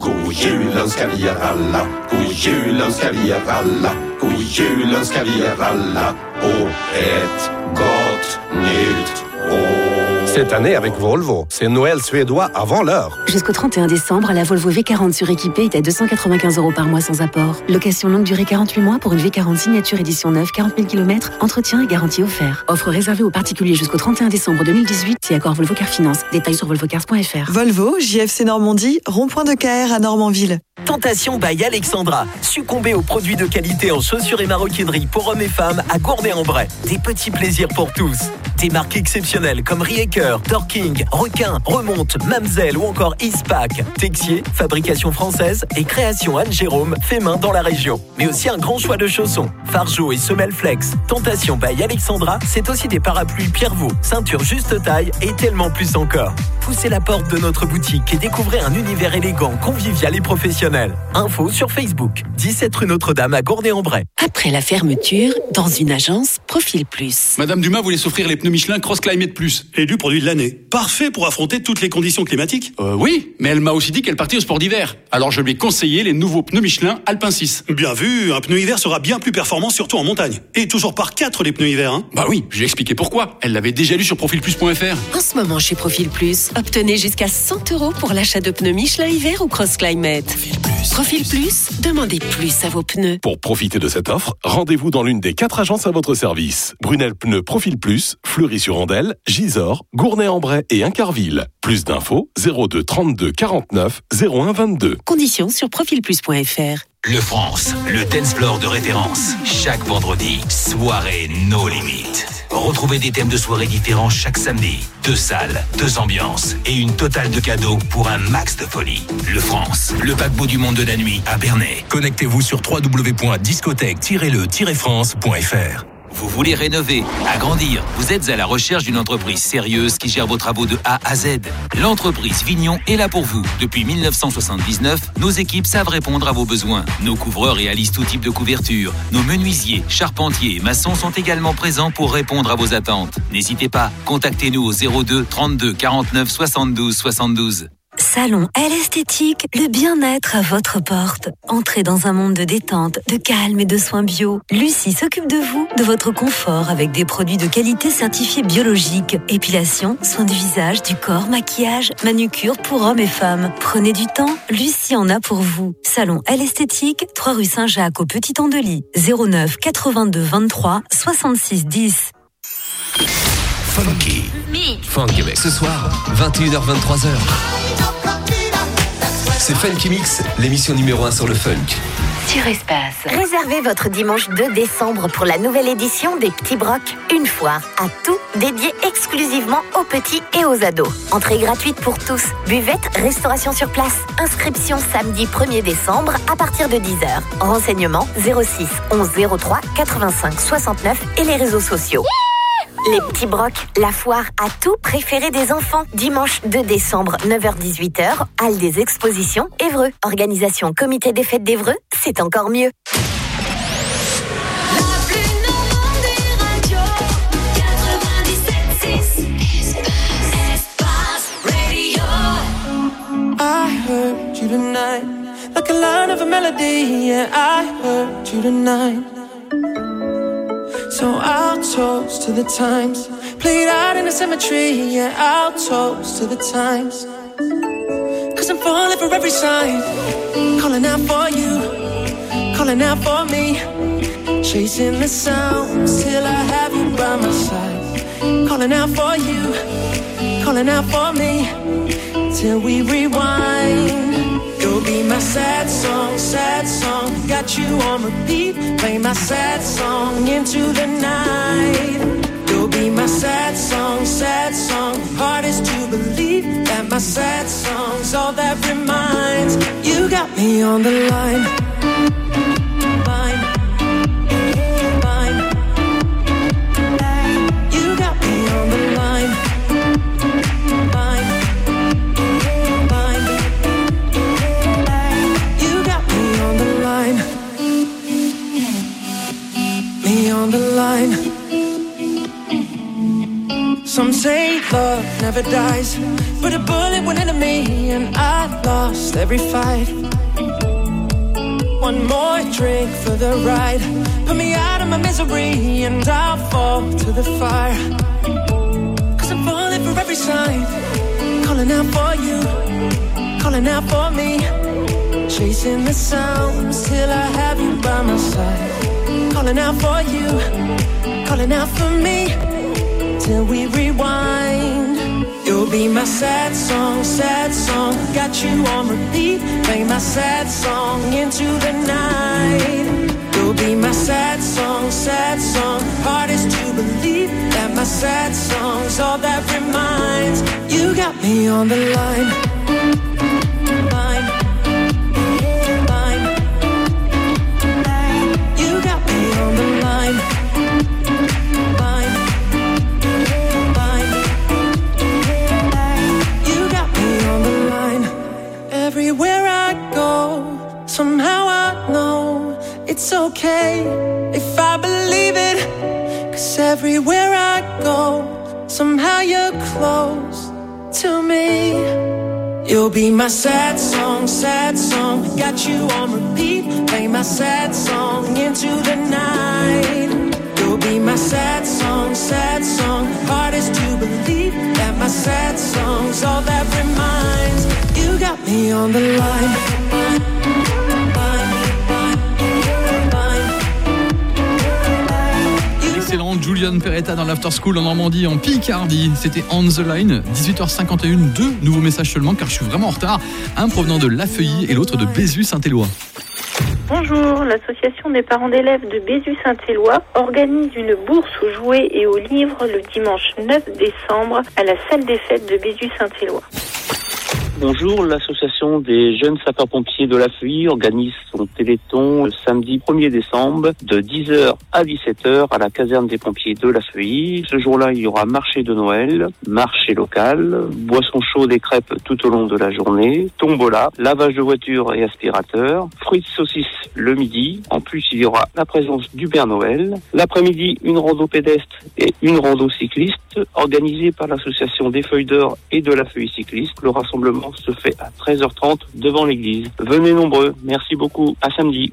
Julens caviar alla, julens caviar alla, julens caviar alla, och ett gott nytt år. Cette année avec Volvo, c'est Noël suédois avant l'heure. Jusqu'au 31 décembre, la Volvo V40 suréquipée est à 295 € par mois sans apport. Location longue durée 48 mois pour une V40 signature édition 9, 40 000 km, entretien et garantie offert. Offre réservée aux particuliers jusqu'au 31 décembre 2018 et accord Volvo Car Finance. Détails sur volvocars.fr. Volvo, JFC Normandie, rond-point de KR à Normandville. Tentation by Alexandra. Succombez aux produits de qualité en chaussures et maroquinerie pour hommes et femmes à Gournay-en-Bray. Des petits plaisirs pour tous. Des marques exceptionnelles comme Rieker, Dorking, Requin, Remonte, Mamselle ou encore Ispac. Texier, fabrication française et création Anne-Jérôme, fait main dans la région. Mais aussi un grand choix de chaussons, Fargeau et semelles Flex. Tentation by Alexandra, c'est aussi des parapluies Pierrevaux, ceintures juste taille et tellement plus encore. Poussez la porte de notre boutique et découvrez un univers élégant, convivial et professionnel. Info sur Facebook. 17 rue Notre-Dame à Gournay-en-Bray. Après la fermeture, dans une agence Profil Plus. Madame Dumas voulait s'offrir les pneus Michelin Cross Climate Plus, élu produit de l'année. Parfait pour affronter toutes les conditions climatiques. Oui, mais elle m'a aussi dit qu'elle partait au sport d'hiver. Alors je lui ai conseillé les nouveaux pneus Michelin Alpin 6. Bien vu, un pneu hiver sera bien plus performant, surtout en montagne. Et toujours par 4 les pneus hiver, hein. Bah oui, je lui ai expliqué pourquoi. Elle l'avait déjà lu sur profilplus.fr. En ce moment chez Profil Plus, obtenez jusqu'à 100 € pour l'achat de pneus Michelin hiver ou Cross Climate. Profil Plus, demandez plus à vos pneus. Pour profiter de cette offre, rendez-vous dans l'une des 4 agences à votre service. Brunel Pneus Profil Plus, Fleury-sur-Andelle, Gisors, Gournay-en-Bray et Incarville. Plus d'infos 02 32 49 01 22. Conditions sur profilplus.fr. Le France, le dance floor de référence. Chaque vendredi, soirée no limites. Retrouvez des thèmes de soirée différents chaque samedi. 2 salles, 2 ambiances et une totale de cadeaux pour un max de folie. Le France, le paquebot du monde de la nuit à Bernay. Connectez-vous sur www.discothèque-le-france.fr. Vous voulez rénover, agrandir, vous êtes à la recherche d'une entreprise sérieuse qui gère vos travaux de A à Z. L'entreprise Vignon est là pour vous. Depuis 1979, nos équipes savent répondre à vos besoins. Nos couvreurs réalisent tout type de couverture. Nos menuisiers, charpentiers et maçons sont également présents pour répondre à vos attentes. N'hésitez pas, contactez-nous au 02 32 49 72 72. Salon L Esthétique, le bien-être à votre porte. Entrez dans un monde de détente, de calme et de soins bio. Lucie s'occupe de vous, de votre confort avec des produits de qualité certifiés biologiques. Épilation, soins du visage, du corps, maquillage, manucure pour hommes et femmes. Prenez du temps, Lucie en a pour vous. Salon L Esthétique, 3 rue Saint-Jacques au Petit Andely. 09 82 23 66 10. Funky. Funky Mix. Ce soir, 21h-23h. C'est Funky Mix, l'émission numéro 1 sur le funk. Sur Espace. Réservez votre dimanche 2 décembre pour la nouvelle édition des Petits Brocs. Une foire à tout dédiée exclusivement aux petits et aux ados. Entrée gratuite pour tous. Buvette, restauration sur place. Inscription samedi 1er décembre à partir de 10h. Renseignements 06 11 03 85 69 et les réseaux sociaux. Les Petits Brocs, la foire à tout préféré des enfants. Dimanche 2 décembre, 9h-18h, Halle des Expositions, Évreux. Organisation Comité des Fêtes d'Évreux, c'est encore mieux. I heard you tonight, like a line of a melody. Yeah, I heard you tonight. So I'll toast to the times played out in the cemetery. Yeah, I'll toast to the times. Cause I'm falling for every sign, calling out for you, calling out for me. Chasing the sounds till I have you by my side. Calling out for you, calling out for me. Till we rewind. You'll be my sad song, got you on repeat. Play my sad song into the night. You'll be my sad song, hardest to believe that my sad song's all that reminds. You got me on the line. You got me on the line. On the line. Some say love never dies, but a bullet went into me and I lost every fight. One more drink for the ride, put me out of my misery and I'll fall to the fire. Cause I'm falling for every sign, calling out for you, calling out for me. Chasing the sounds till I have you by my side. Calling out for you, calling out for me. Till we rewind. You'll be my sad song, got you on repeat. Play my sad song into the night. You'll be my sad song, hardest to believe that my sad song's all that reminds. You got me on the line. Everywhere I go, somehow I know it's okay if I believe it. Cause everywhere I go, somehow you're close to me. You'll be my sad song, got you on repeat. Play my sad song into the night. You'll be my sad song, hardest to believe that my sad song's all that reminds. You got me on the line. Excellent. Julian Peretta dans l'After School en Normandie, en Picardie. C'était On the Line. 18h51. 2 nouveaux messages seulement car je suis vraiment en retard. Un provenant de Lafeuilly et l'autre de Bézu-Saint-Éloi. Bonjour, l'association des parents d'élèves de Bézu-Saint-Éloi organise une bourse aux jouets et aux livres le dimanche 9 décembre à la salle des fêtes de Bézu-Saint-Éloi. Bonjour, l'association des jeunes sapeurs-pompiers de Lafeuilly organise son téléthon le samedi 1er décembre de 10h à 17h à la caserne des pompiers de Lafeuilly. Ce jour-là, il y aura marché de Noël, marché local, boissons chaudes et crêpes tout au long de la journée, tombola, lavage de voitures et aspirateurs, fruits de saucisses le midi. En plus, il y aura la présence du Père Noël. L'après-midi, une rando pédestre et une rando cycliste organisée par l'association des Feuilles d'Or et de Lafeuilly Cycliste. Le rassemblement se fait à 13h30 devant l'église. Venez nombreux. Merci beaucoup. À samedi.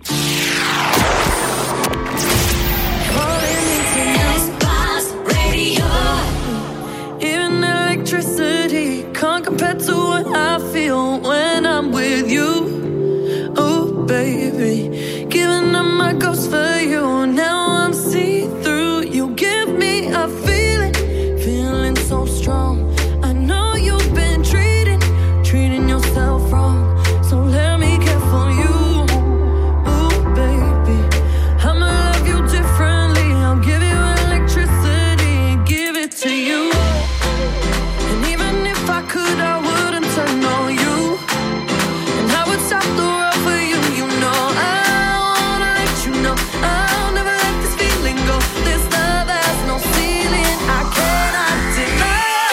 Even electricity can't compare to what I feel when I'm with you. Oh, baby, giving up my ghost for you. Now I'm see-through. You give me a feeling so strong. I know you've been treating yourself wrong, so let me care for you. Ooh, baby, I'ma love you differently. I'll give you electricity, give it to you. And even if I could, I wouldn't turn on you. And I would stop the world for you. You know I wanna let you know I'll never let this feeling go. This love has no ceiling, I cannot deny.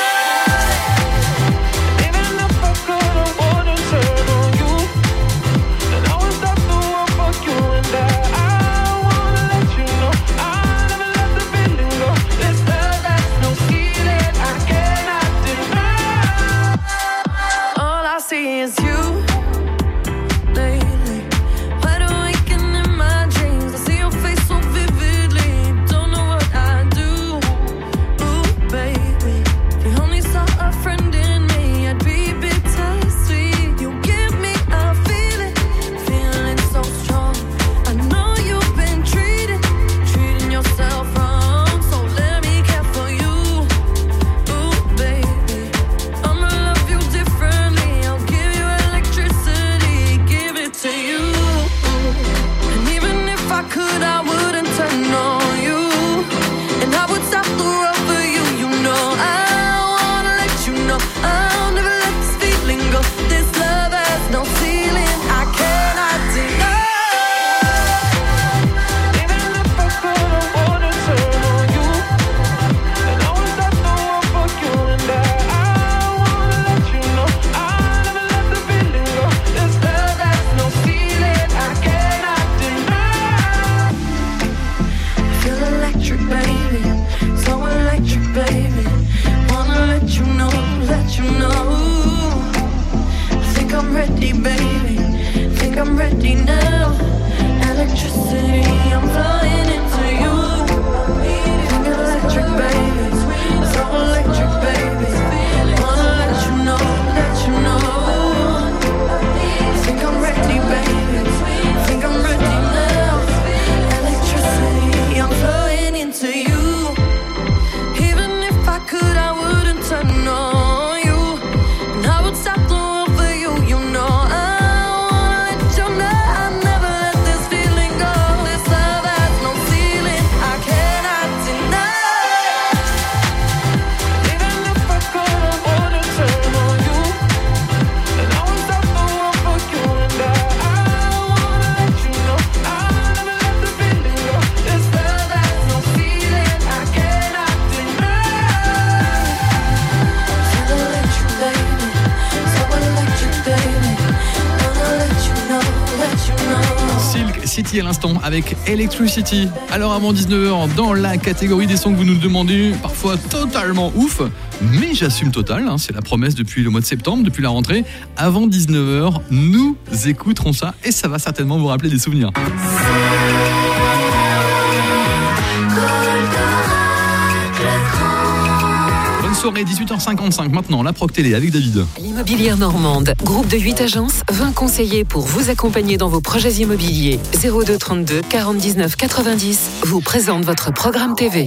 Is you lately? Wide awake and in my dreams, I see your face so vividly. Don't know what I do. Ooh, baby, if you only saw a friend in me, I'd be bittersweet. You give me a feeling so strong. I know you've been treating yourself wrong, so let me care for you. Ooh, baby, I'ma love you differently. To you, and even if I could, I wouldn't turn on you, and I would stop the world for you. You know I wanna let you know I'll never let this feeling go. This love has no ceiling, I cannot deny. Even if I could, I wouldn't turn on you, and I would stop the world for you. And I wanna let you know I'll never let the feeling go. This love has no ceiling, I cannot deny. I feel electric, baby, so electric, baby. Wanna let you know, let you know. I think I'm ready, baby, think I'm ready now. Electricity, I'm flying into you. Think electric, baby, so electric, baby. Wanna let you know, let you know. Think I'm ready, baby, think I'm ready now. Electricity, I'm flowing into you. Even if I could, I wouldn't turn on you, and I would stop the world for you. You know I wanna let you know I'll never let this feeling go. This love has no ceiling, I cannot deny. Even if I could, I wouldn't turn on you, and I would stop the world for you. And I wanna let you know I'll never let the feeling go. This love has no ceiling, I cannot deny. So electric, baby, so electric, baby. Wanna let you know, let you know. Silk City à l'instant avec Electricity. Alors avant 19h, dans la catégorie des sons que vous nous demandez, parfois totalement ouf, mais j'assume total, hein, c'est la promesse depuis le mois de septembre, depuis la rentrée. Avant 19h, nous écouterons ça et ça va certainement vous rappeler des souvenirs. saurez, 18h55 maintenant, la Proc Télé avec David. L'Immobilière Normande, groupe de 8 agences, 20 conseillers pour vous accompagner dans vos projets immobiliers. 02 32 49 90 vous présente votre programme TV.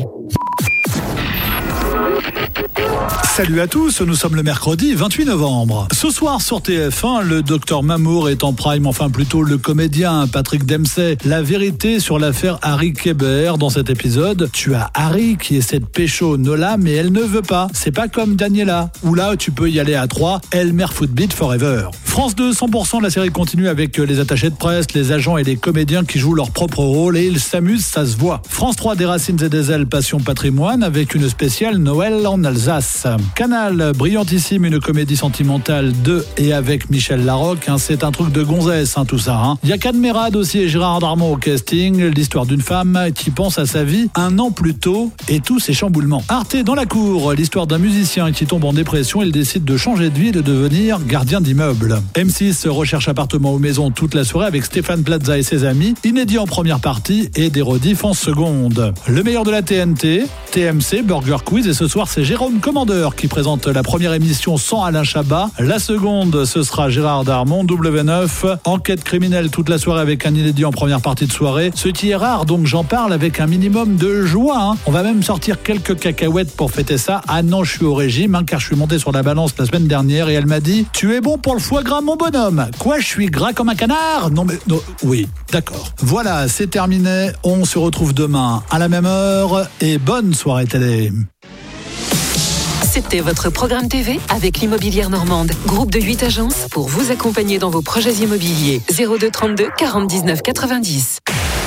Salut à tous, nous sommes le mercredi 28 novembre. Ce soir sur TF1, le docteur Mamour est en prime, enfin plutôt le comédien Patrick Dempsey. La vérité sur l'affaire Harry Kéber. Dans cet épisode, tu as Harry qui essaie de pécho Nola, mais elle ne veut pas. C'est pas comme Daniela, où là tu peux y aller à 3, Elmer Footbeat Forever. France 2, 100%, la série continue avec les attachés de presse, les agents et les comédiens qui jouent leur propre rôle et ils s'amusent, ça se voit. France 3, des racines et des ailes, passion patrimoine avec une spéciale Noël en Alsace. Canal, brillantissime, une comédie sentimentale de et avec Michel Larocque, c'est un truc de gonzesse tout ça. Il y a Kad Merad aussi et Gérard Darmon au casting, l'histoire d'une femme qui pense à sa vie un an plus tôt et tous ses chamboulements. Arte dans la cour, l'histoire d'un musicien qui tombe en dépression, il décide de changer de vie et de devenir gardien d'immeuble. M6 recherche appartement ou maison toute la soirée avec Stéphane Plaza et ses amis, inédit en première partie et des rediffs en seconde. Le meilleur de la TNT, TMC, Burger Quiz, et ce soir c'est Jérôme Commandeur qui présente la première émission sans Alain Chabat. La seconde, ce sera Gérard Darmon, W9, enquête criminelle toute la soirée avec un inédit en première partie de soirée. Ce qui est rare, donc j'en parle avec un minimum de joie. On va même sortir quelques cacahuètes pour fêter ça. Ah non, je suis au régime, car je suis monté sur la balance la semaine dernière et elle m'a dit « Tu es bon pour le foie gras, mon bonhomme !» Quoi, je suis gras comme un canard ? Non mais, non, oui, d'accord. Voilà, c'est terminé. On se retrouve demain à la même heure et bonne soirée télé. C'était votre programme TV avec l'Immobilière Normande, groupe de 8 agences pour vous accompagner dans vos projets immobiliers. 02 32 49 90.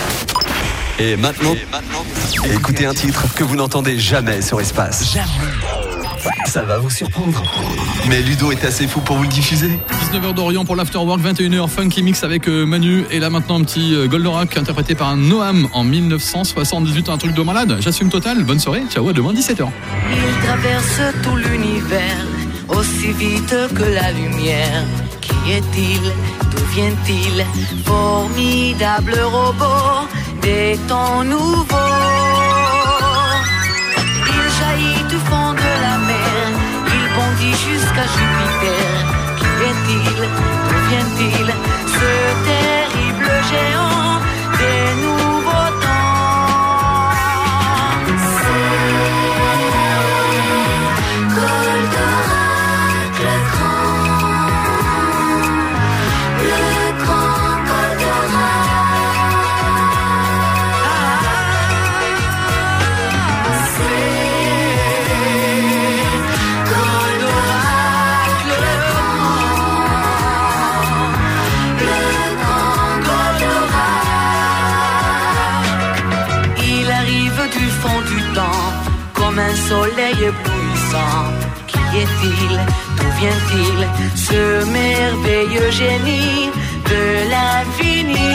Et maintenant, écoutez un titre que vous n'entendez jamais sur Espace. Jamais. Ça va vous surprendre. Mais Ludo est assez fou pour vous le diffuser. 19h d'Orient pour l'Afterwork, 21h Funky Mix avec Manu. Et là maintenant un petit Goldorak interprété par Noam en 1978. Un truc de malade, j'assume total. Bonne soirée, ciao, à demain 17h. Il traverse tout l'univers aussi vite que la lumière. Qui est-il? D'où vient-il? Formidable robot des temps nouveaux. Il jaillit du fond de la mer, il bondit jusqu'à Jupiter. Qui est-il? D'où vient-il? Ce terrible géant des nouveaux temps. C'est Goldorak le grand un soleil éblouissant. Qui est-il? D'où vient-il? Ce merveilleux génie de l'infini.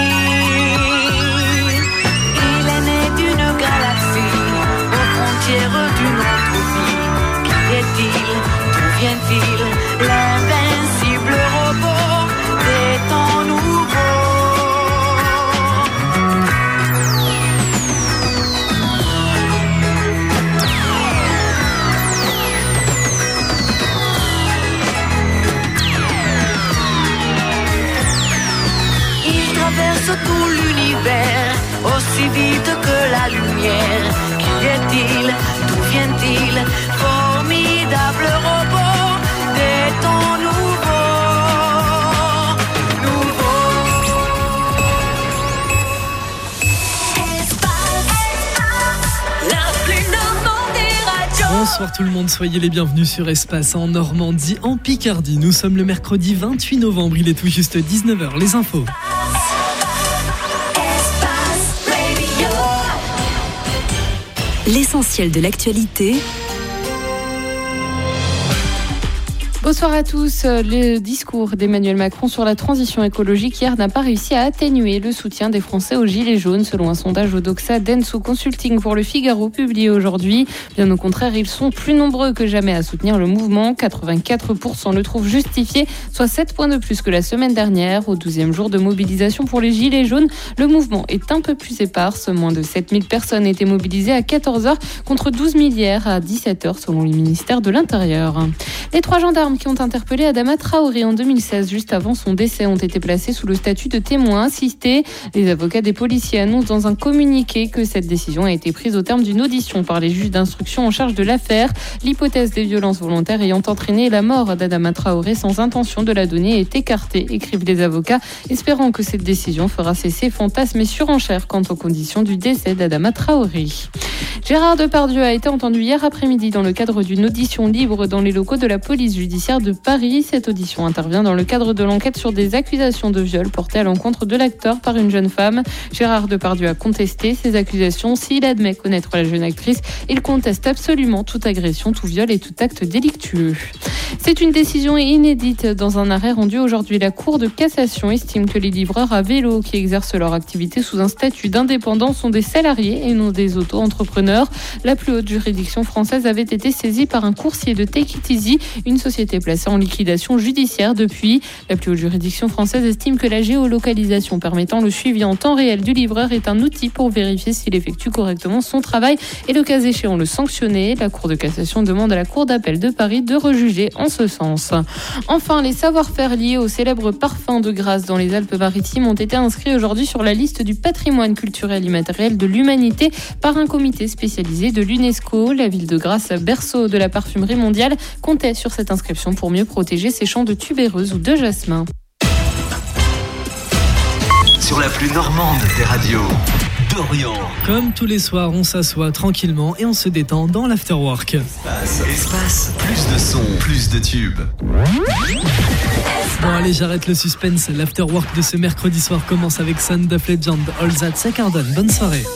Il est né d'une galaxie aux frontières d'une entropie. Qui est-il? D'où vient-il? L'invincible robot des temps nouveaux. Traverse tout l'univers aussi vite que la lumière. Qui est-il? D'où vient-il? Formidable robot des temps nouveaux. La plus normande des radios. Bonsoir tout le monde, soyez les bienvenus sur Espace en Normandie, en Picardie. Nous sommes le mercredi 28 novembre, il est tout juste 19h. Les infos. L'essentiel de l'actualité Bonsoir à tous. Le discours d'Emmanuel Macron sur la transition écologique hier n'a pas réussi à atténuer le soutien des Français aux Gilets jaunes, selon un sondage Odoxa Denso Consulting pour le Figaro publié aujourd'hui. Bien au contraire, ils sont plus nombreux que jamais à soutenir le mouvement. 84% le trouvent justifié, soit 7 points de plus que la semaine dernière. Au 12e jour de mobilisation pour les Gilets jaunes, le mouvement est un peu plus éparse. Moins de 7000 personnes étaient mobilisées à 14h contre 12 000 hier à 17h selon le ministère de l'Intérieur. Les 3 gendarmes qui ont interpellé Adama Traoré en 2016, juste avant son décès, ont été placés sous le statut de témoin assisté. Les avocats des policiers annoncent dans un communiqué que cette décision a été prise au terme d'une audition par les juges d'instruction en charge de l'affaire. L'hypothèse des violences volontaires ayant entraîné la mort d'Adama Traoré sans intention de la donner est écartée, écrivent les avocats, espérant que cette décision fera cesser fantasmes et surenchères quant aux conditions du décès d'Adama Traoré. Gérard Depardieu a été entendu hier après-midi dans le cadre d'une audition libre dans les locaux de la police judiciaire de Paris. Cette audition intervient dans le cadre de l'enquête sur des accusations de viol portées à l'encontre de l'acteur par une jeune femme. Gérard Depardieu a contesté ces accusations. S'il admet connaître la jeune actrice, il conteste absolument toute agression, tout viol et tout acte délictueux. C'est une décision inédite dans un arrêt rendu aujourd'hui. La Cour de cassation estime que les livreurs à vélo qui exercent leur activité sous un statut d'indépendant sont des salariés et non des auto-entrepreneurs. La plus haute juridiction française avait été saisie par un coursier de Take It Easy, une société placée en liquidation judiciaire depuis. La plus haute juridiction française estime que la géolocalisation permettant le suivi en temps réel du livreur est un outil pour vérifier s'il effectue correctement son travail et le cas échéant le sanctionner. La Cour de cassation demande à la Cour d'appel de Paris de rejuger en ce sens. Enfin, les savoir-faire liés au célèbre parfum de Grasse dans les Alpes-Maritimes ont été inscrits aujourd'hui sur la liste du patrimoine culturel immatériel de l'humanité par un comité spécialisé de l'UNESCO. La ville de Grasse, berceau de la parfumerie mondiale, comptait sur cette inscription pour mieux protéger ses champs de tubéreuse ou de jasmin. Sur la plus normande des radios, Dorian. Comme tous les soirs, on s'assoit tranquillement et on se détend dans l'afterwork. Espace, plus de sons, plus de tubes. Bon allez, j'arrête le suspense. L'afterwork de ce mercredi soir commence avec Sound of Legend, All That Sakardon. Bonne soirée.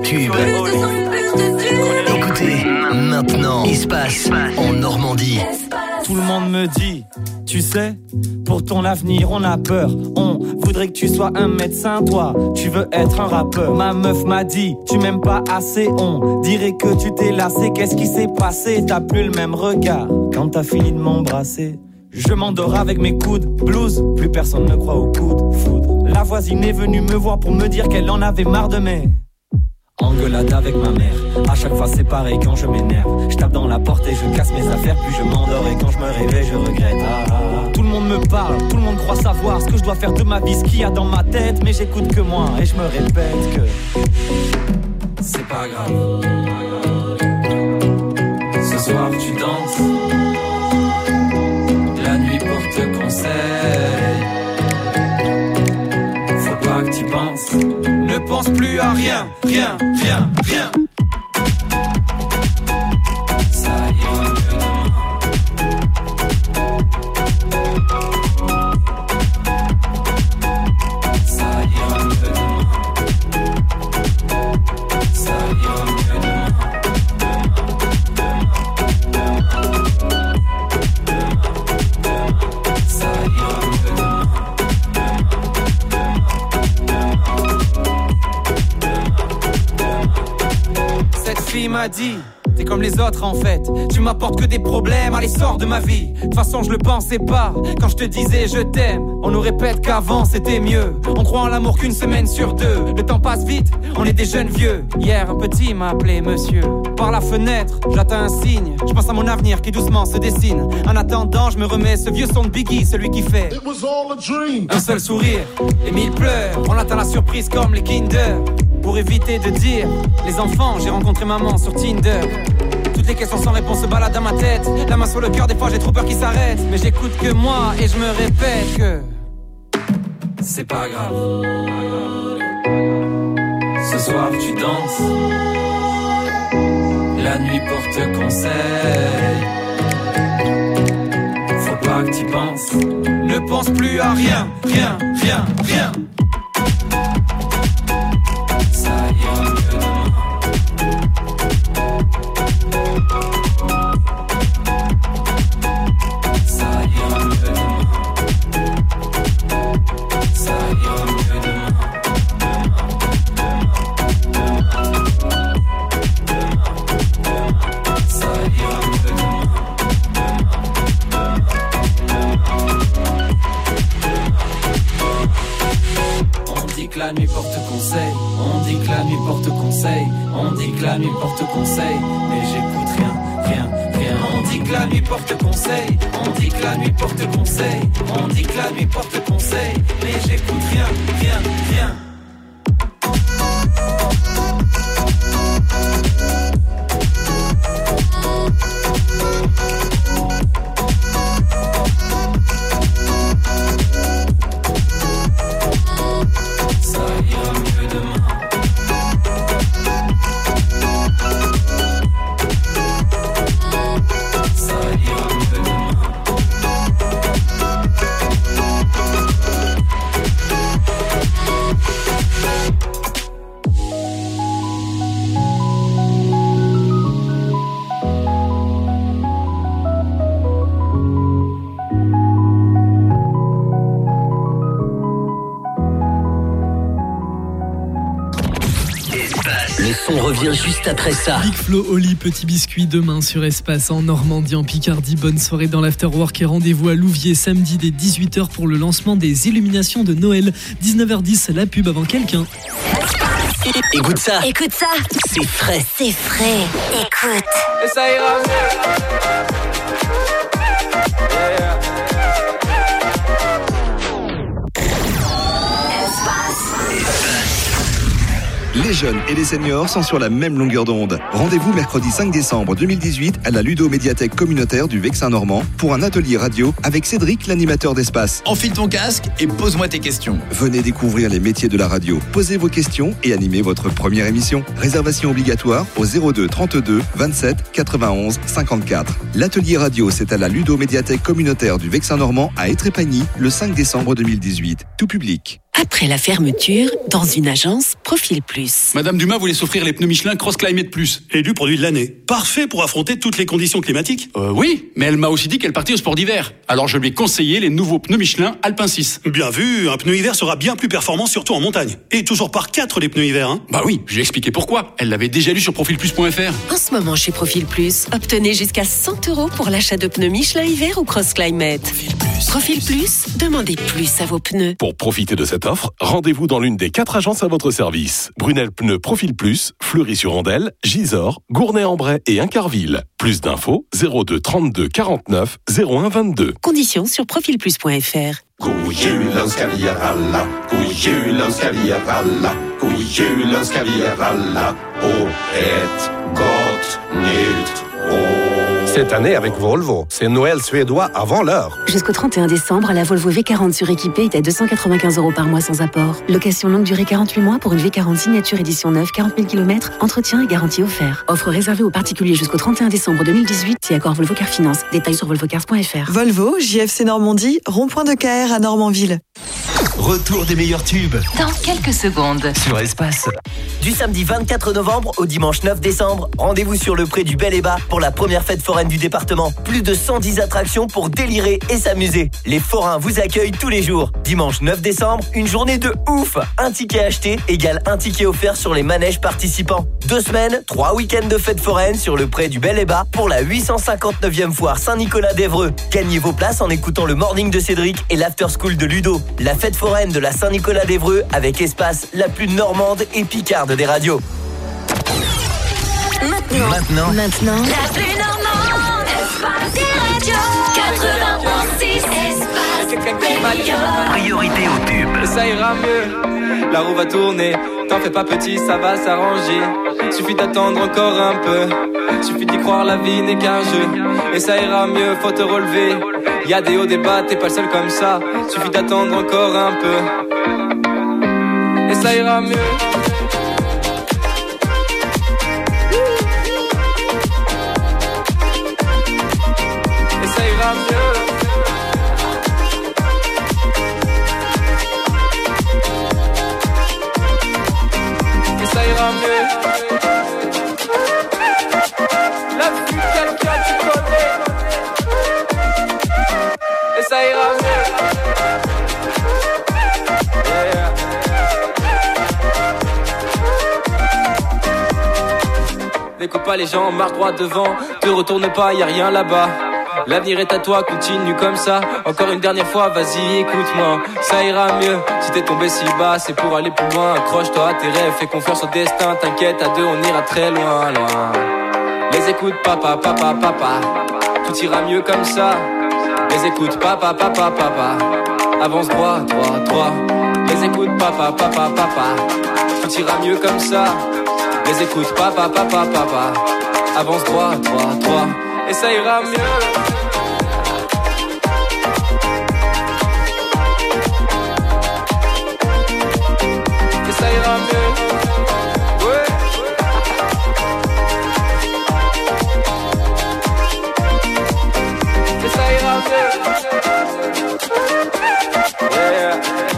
tubes. Écoutez, maintenant, Espace en Normandie. Tout le monde me dit, tu sais, pour ton avenir on a peur. On voudrait que tu sois un médecin, toi, tu veux être un rappeur. Ma meuf m'a dit, tu m'aimes pas assez, on dirait que tu t'es lassé. Qu'est-ce qui s'est passé? T'as plus le même regard quand t'as fini de m'embrasser. Je m'endors avec mes coudes, blues, plus personne ne croit au coup de foudre. La voisine est venue me voir pour me dire qu'elle en avait marre de mes engueulade avec ma mère. À chaque fois c'est pareil quand je m'énerve. Je tape dans la porte et je casse mes affaires. Puis je m'endors et quand je me réveille je regrette. Tout le monde me parle, tout le monde croit savoir ce que je dois faire de ma vie, ce qu'il y a dans ma tête. Mais j'écoute que moi et je me répète que c'est pas grave. Ce soir tu danses, la nuit porte conseil. Faut pas que tu penses, ne pense plus à rien, rien, rien, rien. Ça ira mieux demain. Ça ira mieux demain. Ça ira mieux demain. Ça ira mieux demain. Cette fille m'a dit, t'es comme les autres en fait. Tu m'apportes que des problèmes, allez sors de ma vie. De toute façon je le pensais pas, quand je te disais je t'aime. On nous répète qu'avant c'était mieux. On croit en l'amour qu'une semaine sur deux. Le temps passe vite, on est des jeunes vieux. Hier un petit m'a appelé monsieur. Par la fenêtre, j'attends un signe. Je pense à mon avenir qui doucement se dessine. En attendant je me remets ce vieux son de Biggie, celui qui fait un seul sourire et 1000 pleurs. On attend la surprise comme les Kinder. Pour éviter de dire les enfants, j'ai rencontré maman sur Tinder. Toutes les questions sans réponse se baladent dans ma tête. La main sur le cœur, des fois j'ai trop peur qu'il s'arrête. Mais j'écoute que moi et je me répète que c'est pas grave. Ce soir tu danses, la nuit porte conseil. Faut pas que tu penses, ne pense plus à rien, rien, rien, rien. Ça ira mieux demain. Ça ira mieux demain. Ça ira mieux demain. Ça ira mieux demain. On dit que la nuit porte conseil. On dit que la nuit porte conseil. On dit que la nuit porte conseil. Mais j'écoute rien, rien, rien. On dit que la nuit porte conseil. On dit que la nuit porte conseil. On dit que la nuit porte conseil. Mais j'écoute rien, rien, rien. Ça ira mieux demain. Ça ira mieux demain. Le son revient juste après ça. Big Flo, Oli, Petit Biscuit demain sur Espace en Normandie, en Picardie. Bonne soirée dans l'Afterwork et rendez-vous à Louviers samedi dès 18h pour le lancement des illuminations de Noël. 19h10, la pub avant quelqu'un. Écoute ça. Écoute ça. C'est frais. C'est frais. Écoute. Et ça ira Les jeunes et les seniors sont sur la même longueur d'onde. Rendez-vous mercredi 5 décembre 2018 à la Ludo-Médiathèque communautaire du Vexin Normand pour un atelier radio avec Cédric, l'animateur d'Espace. Enfile ton casque et pose-moi tes questions. Venez découvrir les métiers de la radio. Posez vos questions et animez votre première émission. Réservation obligatoire au 02 32 27 91 54. L'atelier radio, c'est à la Ludo-Médiathèque communautaire du Vexin Normand à Étrépagny le 5 décembre 2018. Tout public. Après la fermeture, dans une agence Profil Plus. Madame Dumas voulait s'offrir les pneus Michelin Cross Climate Plus, élu produit de l'année. Parfait pour affronter toutes les conditions climatiques. Oui, mais elle m'a aussi dit qu'elle partait au sport d'hiver. Alors je lui ai conseillé les nouveaux pneus Michelin Alpin 6. Bien vu, un pneu hiver sera bien plus performant, surtout en montagne. Et toujours par 4 les pneus hiver, hein. Bah oui, je lui ai expliqué pourquoi. Elle l'avait déjà lu sur profilplus.fr. En ce moment, chez Profil Plus, obtenez jusqu'à 100 € pour l'achat de pneus Michelin hiver ou Cross Climate. Profil Plus, demandez plus à vos pneus. Pour profiter de cette offre, rendez-vous dans l'une des 4 agences à votre service. Brunel Pneus Profil Plus, Fleury-sur-Andelle, Gisors, Gournay-en-Bray et Incarville. Plus d'infos, 02 32 49 01 22. Conditions sur profilplus.fr. Koehjulens caviar alla, koehjulens caviar alla, koehjulens caviar alla, och ett gott nytt år. Cette année avec Volvo, c'est Noël suédois avant l'heure. Jusqu'au 31 décembre, la Volvo V40 suréquipée est à 295 € par mois sans apport. Location longue durée 48 mois pour une V40 signature édition neuve, 40 000 km, entretien et garantie offert. Offre réservée aux particuliers jusqu'au 31 décembre 2018 et accord Volvo Car Finance. Détails sur volvocars.fr. Volvo, JFC Normandie, rond-point de KR à Normanville. Retour des meilleurs tubes Dans quelques secondes. sur Espace. Du samedi 24 novembre au dimanche 9 décembre, rendez-vous sur le pré du Bel-et-Bas pour la première fête foraine du département. Plus de 110 attractions pour délirer et s'amuser. Les forains vous accueillent tous les jours. Dimanche 9 décembre, une journée de ouf. Un ticket acheté égale un ticket offert sur les manèges participants. 2 semaines, 3 week-ends de fête foraine sur le pré du Bel-et-Bas pour la 859e foire Saint-Nicolas d'Evreux. Gagnez vos places en écoutant le morning de Cédric et l'after school de Ludo. La fête foraine de la Saint-Nicolas d'Evreux avec Espace, la plus normande et picarde des radios. Maintenant. La plus normande, Espace des radios. 91.6 Espace. Priorité au tube. Ça ira mieux, la roue va tourner. T'en fais pas petit, ça va s'arranger. Suffit d'attendre encore un peu. Suffit d'y croire, la vie n'est qu'un jeu. Et ça ira mieux, faut te relever. Y'a des hauts, des bas, t'es pas le seul comme ça. Suffit d'attendre encore un peu. Et ça ira mieux. Et ça ira mieux. Et ça ira mieux. La vie de quelqu'un tu connais. Et ça ira mieux. Yeah. N'écoute pas les gens, marche droit devant. Te retourne pas, y a rien là-bas. L'avenir est à toi, continue comme ça. Encore une dernière fois, vas-y, écoute-moi. Ça ira mieux, si t'es tombé si bas, c'est pour aller plus loin. Accroche-toi à tes rêves, fais confiance au destin. T'inquiète, à deux, on ira très loin, loin. Les écoute, papa, papa, papa. Tout ira mieux comme ça. Les écoute, papa, papa, papa. Avance droit, droit, droit. Les écoute, papa, papa, papa. Tout ira mieux comme ça. Les écoute, papa, papa, papa. Avance droit, droit, droit. Et ça ira mieux. Et ça ira mieux. Ouais. Et ça ira mieux. Yeah.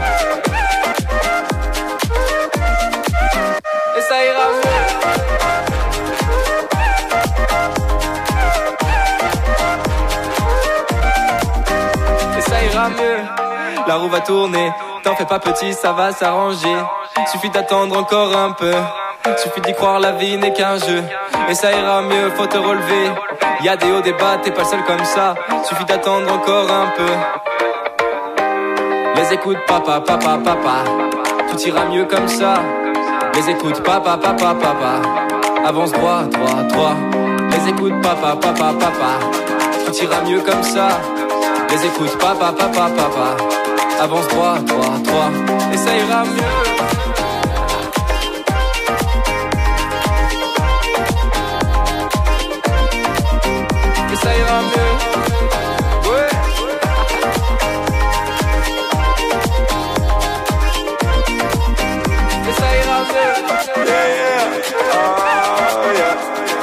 Et ça ira mieux. Mieux. La roue va tourner, t'en fais pas petit, ça va s'arranger. Suffit d'attendre encore un peu. Suffit d'y croire, la vie n'est qu'un jeu. Et ça ira mieux, faut te relever. Y'a des hauts, des bas, t'es pas le seul comme ça. Suffit d'attendre encore un peu. Les écoute, papa, papa, papa. Tout ira mieux comme ça. Les écoute, papa, papa, papa. Avance droit, droit, droit. Les écoute, papa, papa, papa. Tout ira mieux comme ça. Les écoute, papa, papa, papa. Avance droit, droit, droit. Et ça ira mieux. Et ça ira mieux. Ouais. Et ça ira mieux. Yeah, yeah. Oh, yeah.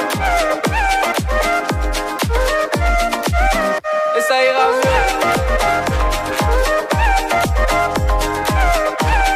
Et ça ira mieux.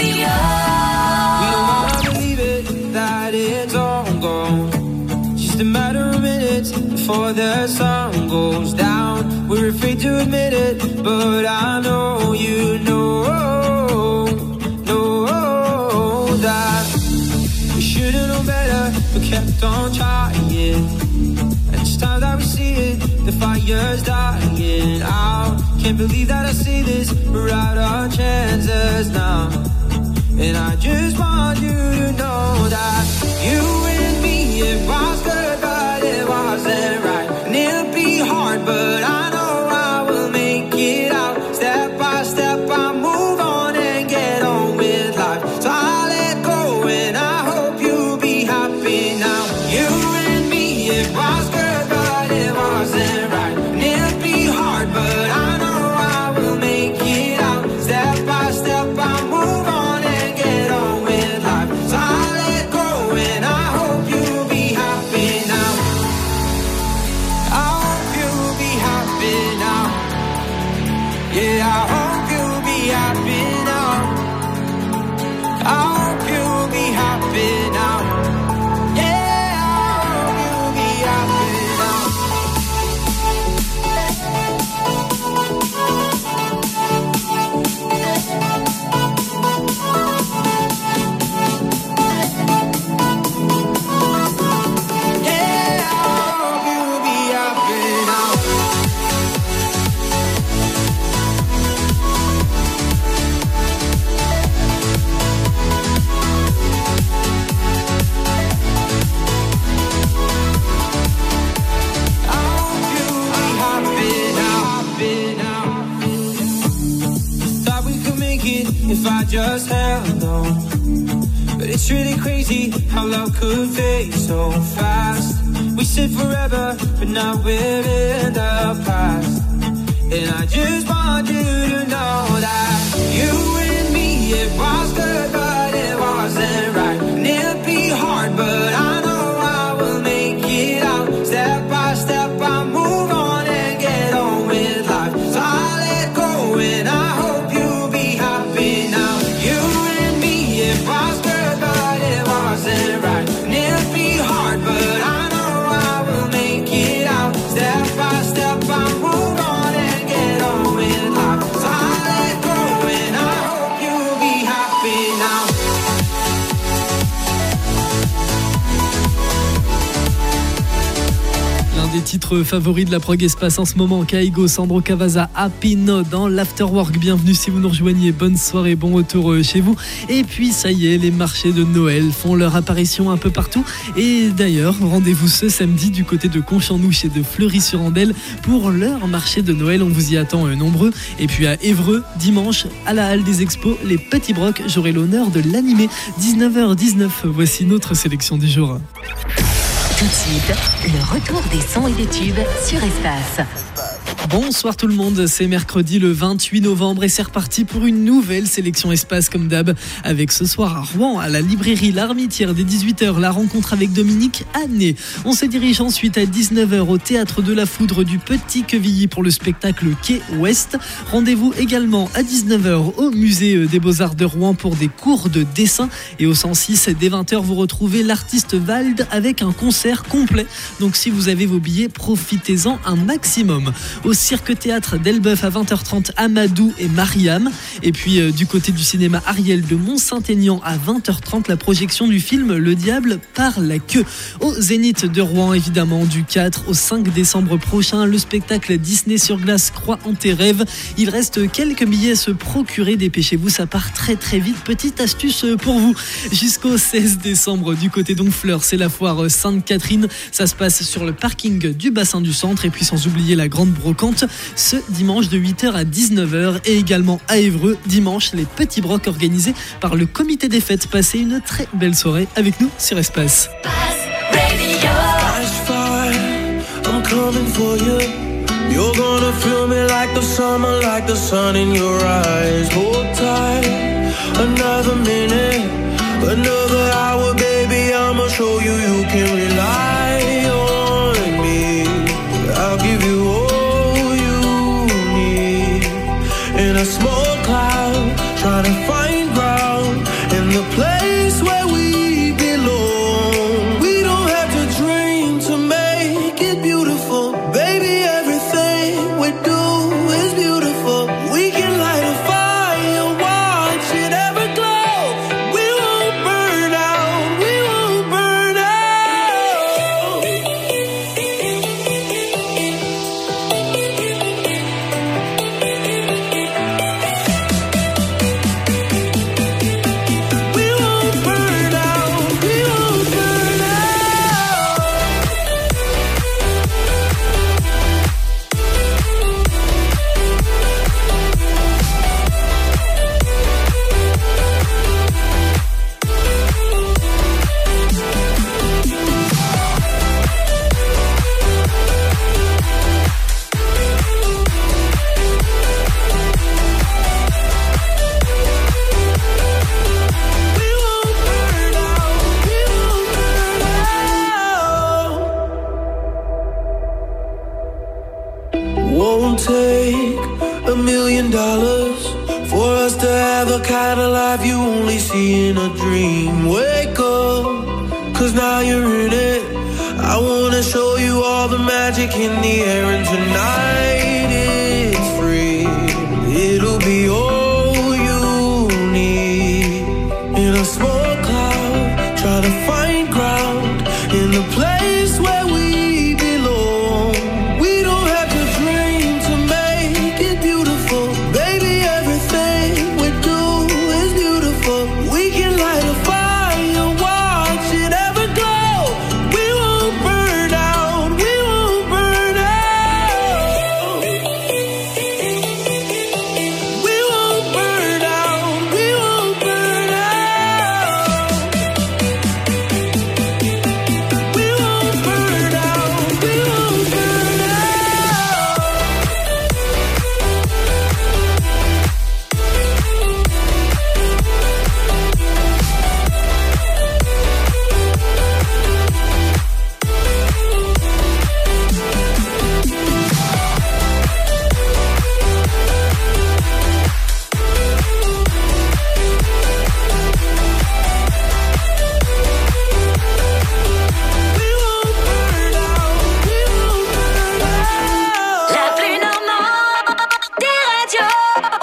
radio. We don't wanna believe it, that it's all gone. Just a matter of minutes before the sun goes down. We're afraid to admit it, but I know you know that we should've known better, but kept on trying. And it's time that we see it, the fire's dying out. Can't believe that I see this, we're out our chances now. And I just want you to know that you and me, it was good, but it wasn't right. And it'll be hard, but I know I will make it out. Step by step, I move on and get on with life. So I let go and I hope you'll be happy now. You and me, it was good, but it wasn't right. And it'll be hard, but I know I will make it out. Step by step, I move on and get on with life. So I let go and I hope you'll be happy now. I hope you'll be happy now. Yeah, I hope you'll be happy now. I hope you'll be happy now. Yeah, I hope you'll be happy now. Yeah, I hope you'll be happy now. Thought we could make it if I just held on. But it's really crazy how love could fade so fast. We said forever, but now we're in the past. And I just want you to know that you and me, it was good, but it wasn't right. And it'll be hard, but I know I will make it out. Step by step, I move on and get on with life. So I let go and I hope you'll be happy now. You and me, it was good, but it wasn't right. And it'll be hard, but I know I will make it out. Step by step, I move on and get on with life. So I let go and I hope you'll be happy now. L'un des titres favoris de la prog espace en ce moment, Kaigo, Sandro Cavazza, Happy No dans l'Afterwork. Bienvenue si vous nous rejoignez, bonne soirée, bon retour chez vous. Et puis ça y est, les marchés de Noël font leur apparition un peu partout. Et d'ailleurs, rendez-vous ce samedi du côté de Conchamnouche et de Fleury-sur-Andelle pour leur marché de Noël. On vous y attend nombreux. Et puis à Évreux, dimanche, à la Halle des Expos, les Petits Brocs, j'aurai l'honneur de l'animer. 19h19, voici notre sélection du jour. Tout de suite, le retour des sons et des tubes sur Espace. Bonsoir tout le monde, c'est mercredi le 28 novembre et c'est reparti pour une nouvelle sélection Espace comme d'hab, avec ce soir à Rouen, à la librairie L'Armitière dès 18h, la rencontre avec Dominique Hanné. On se dirige ensuite à 19h au Théâtre de la Foudre du Petit Quevilly pour le spectacle Quai Ouest. Rendez-vous également à 19h au Musée des Beaux-Arts de Rouen pour des cours de dessin. Et au 106, dès 20h, vous retrouvez l'artiste Vald avec un concert complet. Donc si vous avez vos billets, profitez-en un maximum. Au Cirque Théâtre d'Elbeuf à 20h30, Amadou et Mariam. Et puis du côté du cinéma Ariel de Mont-Saint-Aignan à 20h30, la projection du film Le Diable par la queue. Au Zénith de Rouen, évidemment, du 4 au 5 décembre prochain, le spectacle Disney sur glace Crois en tes rêves. Il reste quelques billets à se procurer, dépêchez-vous, ça part très très vite. Petite astuce pour vous, jusqu'au 16 décembre du côté d'Honfleur, c'est la foire Sainte-Catherine. Ça se passe sur le parking du bassin du centre et puis sans oublier la grande brocante ce dimanche de 8h à 19h et également à Évreux, dimanche, les Petits Brocs organisés par le comité des fêtes. Passez une très belle soirée avec nous sur Espace. I'm coming for you. You're gonna feel me like the summer, like the sun in your eyes. Hold tight, another minute, another hour, baby. I'ma show you you can rely on me. I'll give you all you need. In a small cloud, trying to find ground. the kind of life you only see in a dream. Wake up, cause now you're in it. I wanna show you all the magic in the air, and tonight it's free. It'll be all you need. In a small cloud, try to find ground in the place where we belong. We don't have to dream to make it beautiful. Baby, everything we do is beautiful. We can light a fire, watch it ever glow. We won't burn out, we won't burn out. We won't burn out, we won't burn out. We won't burn out, we won't burn La plus normande des radios.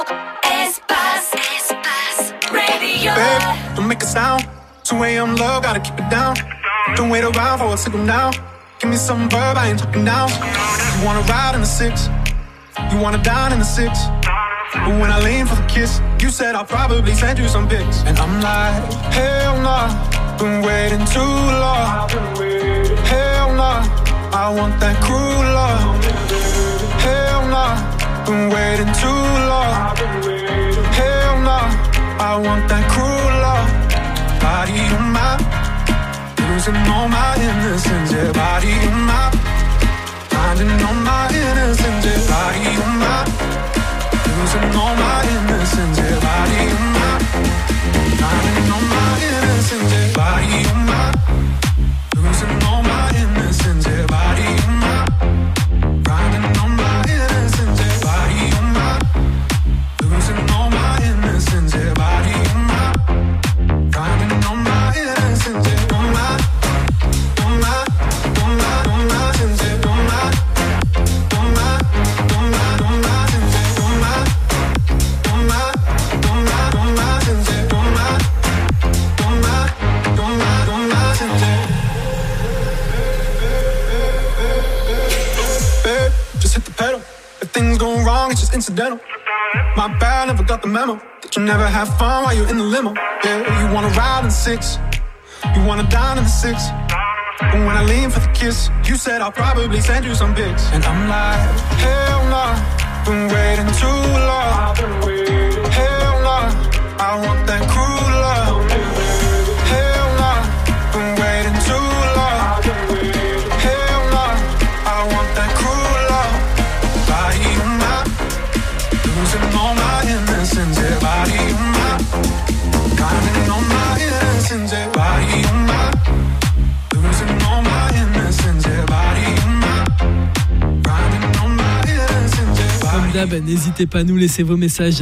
Espace Radio. Babe, don't make a sound. 2 a.m. love, gotta keep it down. Don't wait around for a signal now. Give me some verb, I ain't talking down. You wanna ride in the 6, you wanna dine in the 6. But when I lean for the kiss, you said I'll probably send you some pics. And I'm like, hell nah, been waiting too long. Hell nah, I want that cruel love. Hell nah, been waiting too long. Hell nah, I want that cruel love. Body of mine, losing all my innocence. Yeah, body of mine, finding all my innocence. Yeah, body of mine, losing all my innocence. Yeah, body of mine, finding all my innocence. Yeah, body of mine, losing all my innocence. Yeah, body of mine, finding all my innocence. Yeah, body of mine, losing all my innocence. Yeah, body of mine, finding all my innocence. Yeah, all my, all my, all my, all my sins. Yeah, all my, all my, all my, all my sins. Yeah, all my, all my, all my, all my sins. Yeah, all my, all my, all my, all my sins. Yeah. Babe, just hit the pedal. If things go wrong, it's just incidental. My bad, never got the memo that you never have fun while you're in the limo. Yeah, you wanna ride in the 6, you wanna dine in the 6. But when I lean for the kiss, you said I'll probably send you some pics. And I'm like, hell nah, been waiting too long. Hell nah, I want that cruel love. Hell nah, been waiting too long. Hell nah, I want that cruel love. Body of mine, losing all my innocence. Yeah, body of mine, finding all my innocence. Yeah, body of mine, losing all my innocence. Yeah, body of mine, finding all my innocence. Yeah, Comme d'hab, n'hésitez pas à nous laisser vos messages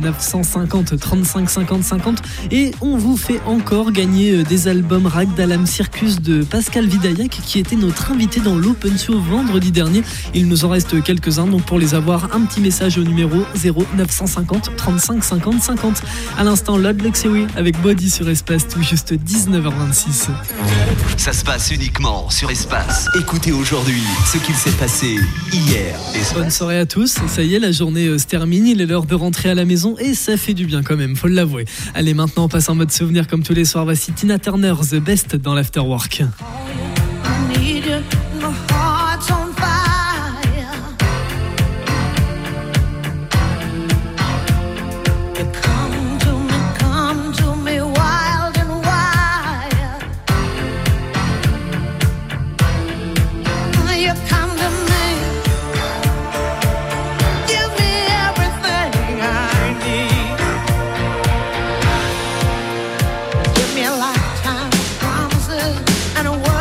0950 35 50 50 et on vous fait encore gagner des albums Ragdalam Circus de Pascal Vidaillac qui était notre invité dans l'Open Show vendredi dernier. Il nous en reste quelques-uns, donc pour les avoir, un petit message au numéro 0950 35 50 50. À l'instant, Lord Luxury avec Body sur Espace, tout juste 19h26. Ça se passe uniquement sur Espace. Écoutez aujourd'hui ce qu'il s'est passé hier. Bonne soirée à tous, ça y est, la journée se termine, il est l'heure de rentrer à la maison et ça fait du bien quand même, faut l'avouer. Allez, maintenant on passe en mode souvenir comme tous les soirs, voici Tina Turner, The Best dans l'Afterwork. Give me a lifetime of promises and a word.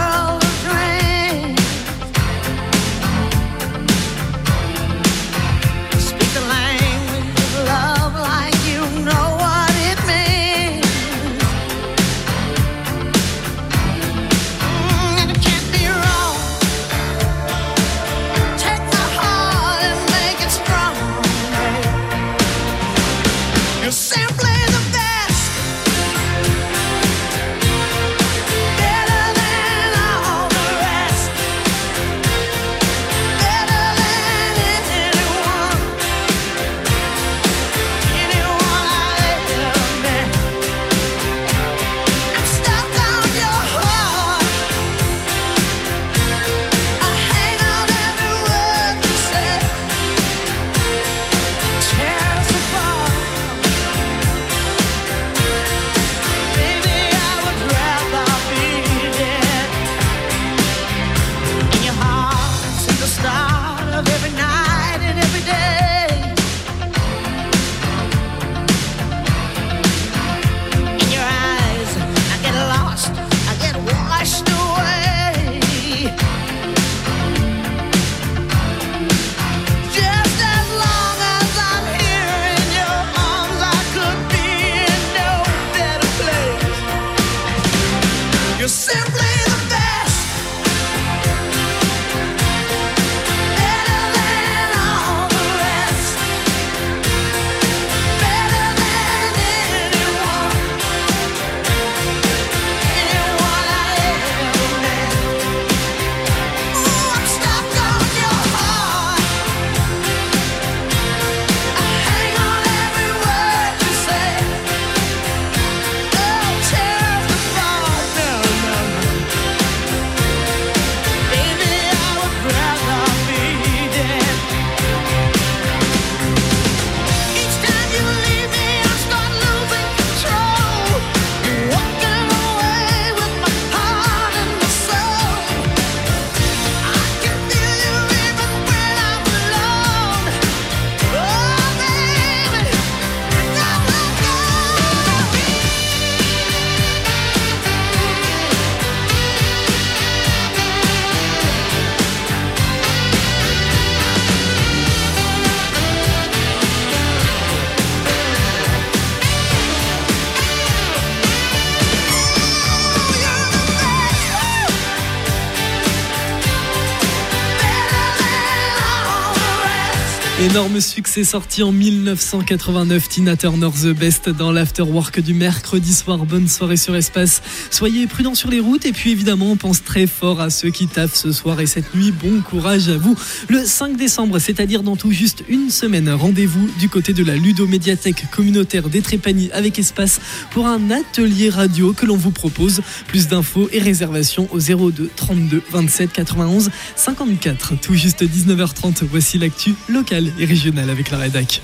Énorme succès sorti en 1989, Tina Turner The Best dans l'afterwork du mercredi soir. Bonne soirée sur Espace. Soyez prudents sur les routes et puis évidemment on pense très fort à ceux qui taffent ce soir et cette nuit. Bon courage à vous. Le 5 décembre, c'est-à-dire dans tout juste une semaine, rendez-vous du côté de la ludomédiathèque communautaire des Trépanies avec Espace pour un atelier radio que l'on vous propose. Plus d'infos et réservations au 02 32 27 91 54. Tout juste 19h30, voici l'actu locale et régionale avec la rédac.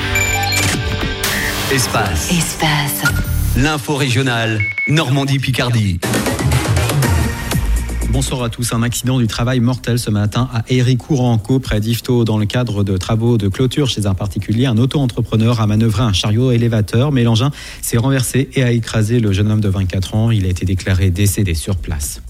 Espace. L'info régionale, Normandie-Picardie. Bonsoir à tous. Un accident du travail mortel ce matin à Héricourt-en-Caux, près d'Yvetot. Dans le cadre de travaux de clôture chez un particulier, un auto-entrepreneur a manœuvré un chariot élévateur, mais l'engin s'est renversé et a écrasé le jeune homme de 24 ans. Il a été déclaré décédé sur place.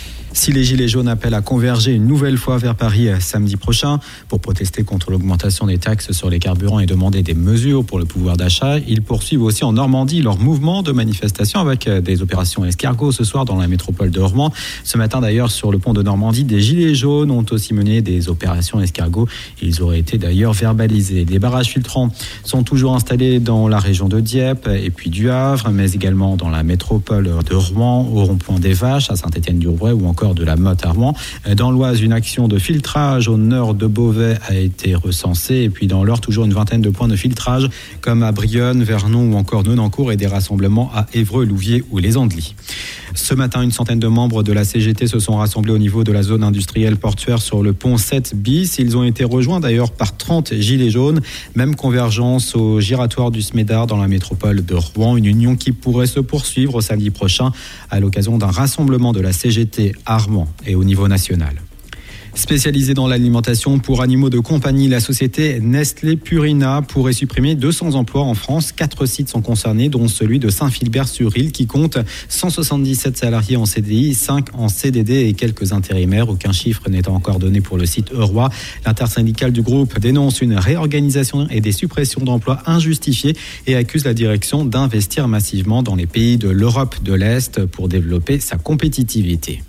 Si les Gilets jaunes appellent à converger une nouvelle fois vers Paris samedi prochain pour protester contre l'augmentation des taxes sur les carburants et demander des mesures pour le pouvoir d'achat, ils poursuivent aussi en Normandie leur mouvement de manifestation avec des opérations escargots ce soir dans la métropole de Rouen. Ce matin d'ailleurs sur le pont de Normandie, des Gilets jaunes ont aussi mené des opérations escargots. Ils auraient été d'ailleurs verbalisés. Les barrages filtrants sont toujours installés dans la région de Dieppe et puis du Havre, mais également dans la métropole de Rouen, au rond-point des Vaches, à Saint-Étienne-du-Rouvray ou encore de la Motte à Rouen. Dans l'Oise, une action de filtrage au nord de Beauvais a été recensée. Et puis dans l'Eure, toujours une vingtaine de points de filtrage, comme à Brionne, Vernon ou encore Nonancourt, et des rassemblements à Évreux, Louviers ou les Andelys. Ce matin, une centaine de membres de la CGT se sont rassemblés au niveau de la zone industrielle portuaire sur le pont 7 bis. Ils ont été rejoints d'ailleurs par 30 gilets jaunes. Même convergence au giratoire du Smedar dans la métropole de Rouen. Une union qui pourrait se poursuivre au samedi prochain à l'occasion d'un rassemblement de la CGT à Rouen et au niveau national. Spécialisée dans l'alimentation pour animaux de compagnie, la société Nestlé Purina pourrait supprimer 200 emplois en France. 4 sites sont concernés, dont celui de Saint-Philbert-sur-Île qui compte 177 salariés en CDI, 5 en CDD et quelques intérimaires. Aucun chiffre n'est encore donné pour le site Eurois. L'intersyndicale du groupe dénonce une réorganisation et des suppressions d'emplois injustifiées et accuse la direction d'investir massivement dans les pays de l'Europe de l'Est pour développer sa compétitivité.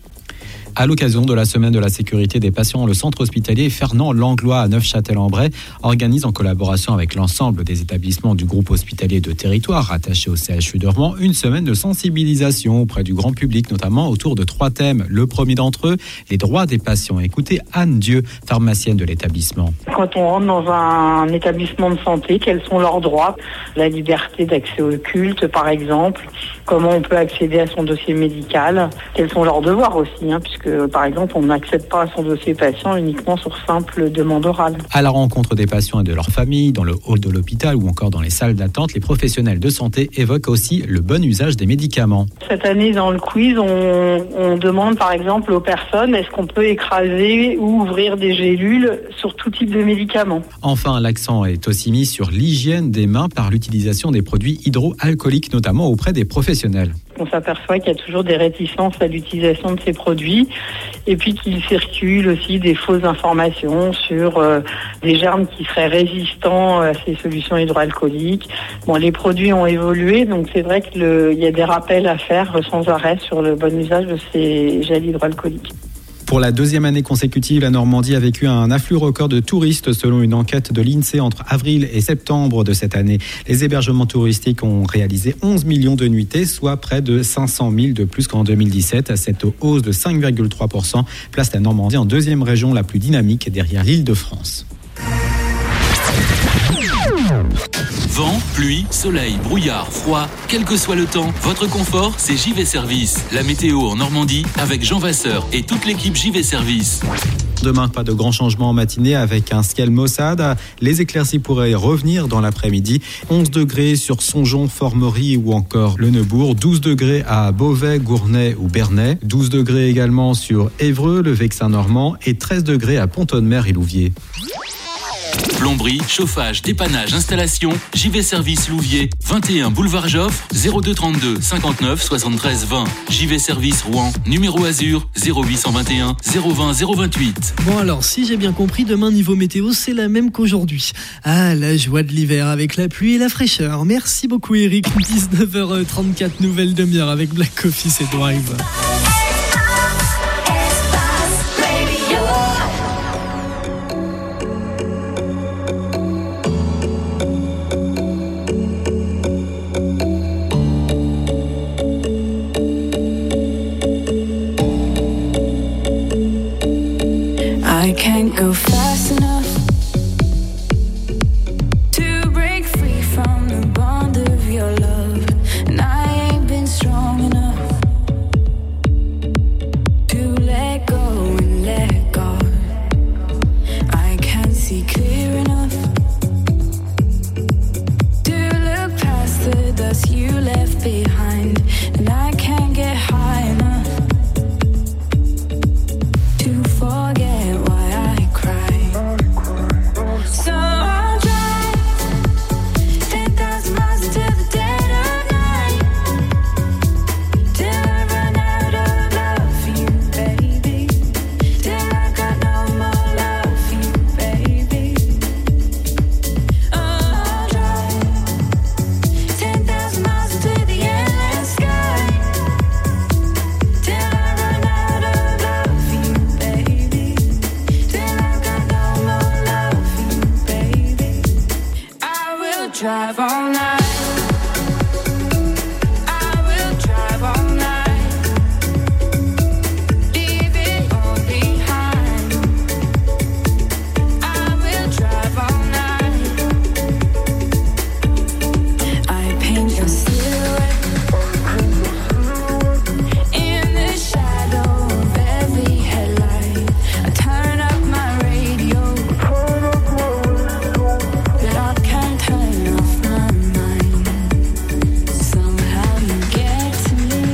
À l'occasion de la semaine de la sécurité des patients, le centre hospitalier Fernand Langlois à Neufchâtel-en-Bray organise en collaboration avec l'ensemble des établissements du groupe hospitalier de territoire rattaché au CHU de Rouen une semaine de sensibilisation auprès du grand public, notamment autour de 3 thèmes. Le premier d'entre eux, les droits des patients. Écoutez Anne Dieu, pharmacienne de l'établissement. Quand on rentre dans un établissement de santé, quels sont leurs droits? La liberté d'accès au culte, par exemple. Comment on peut accéder à son dossier médical? Quels sont leurs devoirs aussi, puisque par exemple, on n'accède pas à son dossier patient uniquement sur simple demande orale. À la rencontre des patients et de leurs familles, dans le hall de l'hôpital ou encore dans les salles d'attente, les professionnels de santé évoquent aussi le bon usage des médicaments. Cette année, dans le quiz, on demande par exemple aux personnes, est-ce qu'on peut écraser ou ouvrir des gélules sur tout type de médicaments? Enfin, l'accent est aussi mis sur l'hygiène des mains par l'utilisation des produits hydroalcooliques, notamment auprès des professionnels. On s'aperçoit qu'il y a toujours des réticences à l'utilisation de ces produits et puis qu'il circule aussi des fausses informations sur des germes qui seraient résistants à ces solutions hydroalcooliques. Bon, les produits ont évolué, donc c'est vrai qu'il y a des rappels à faire sans arrêt sur le bon usage de ces gels hydroalcooliques. Pour la 2e année consécutive, la Normandie a vécu un afflux record de touristes selon une enquête de l'INSEE entre avril et septembre de cette année. Les hébergements touristiques ont réalisé 11 millions de nuitées, soit près de 500 000 de plus qu'en 2017. Cette hausse de 5,3% place la Normandie en 2e région la plus dynamique derrière l'Île-de-France. Vent, pluie, soleil, brouillard, froid, quel que soit le temps, votre confort, c'est JV Service. La météo en Normandie avec Jean Vasseur et toute l'équipe JV Service. Demain, pas de grands changements en matinée avec un ciel maussade. Les éclaircies pourraient revenir dans l'après-midi. 11 degrés sur Songeon, Formerie ou encore Le Neubourg. 12 degrés à Beauvais, Gournay ou Bernay. 12 degrés également sur Évreux, le Vexin-Normand et 13 degrés à Pont-de-Mer et Louviers. Plomberie, chauffage, dépannage, installation, JV Service Louviers, 21 boulevard Joffre, 02 32 59 73 20. JV Service Rouen, numéro Azur, 0821 020 028. Bon alors, si j'ai bien compris, demain niveau météo, c'est la même qu'aujourd'hui. Ah, la joie de l'hiver avec la pluie et la fraîcheur. Merci beaucoup Eric, 19h34, nouvelle demi-heure avec Black Coffee, c'est Drive. can't go fast enough to break free from the bond of your love, and I ain't been strong enough to let go and let God. I can't see clear enough to look past the dust you left behind, and I can't get high enough to forget why I cry. So I'll drive 10,000 miles into the dead of night till I run out of love for you, baby. Till I got no more love for you, baby. I'll drive 10,000 miles into the endless sky till I run out of love for you, baby. Till I got no more love for you, baby. I will drive all night. I will drive all night. Leave it all behind. I will drive all night. I paint your silhouette in the shadow of every headlight. I turn up my radio, but I can't turn off my mind. Somehow you get to me.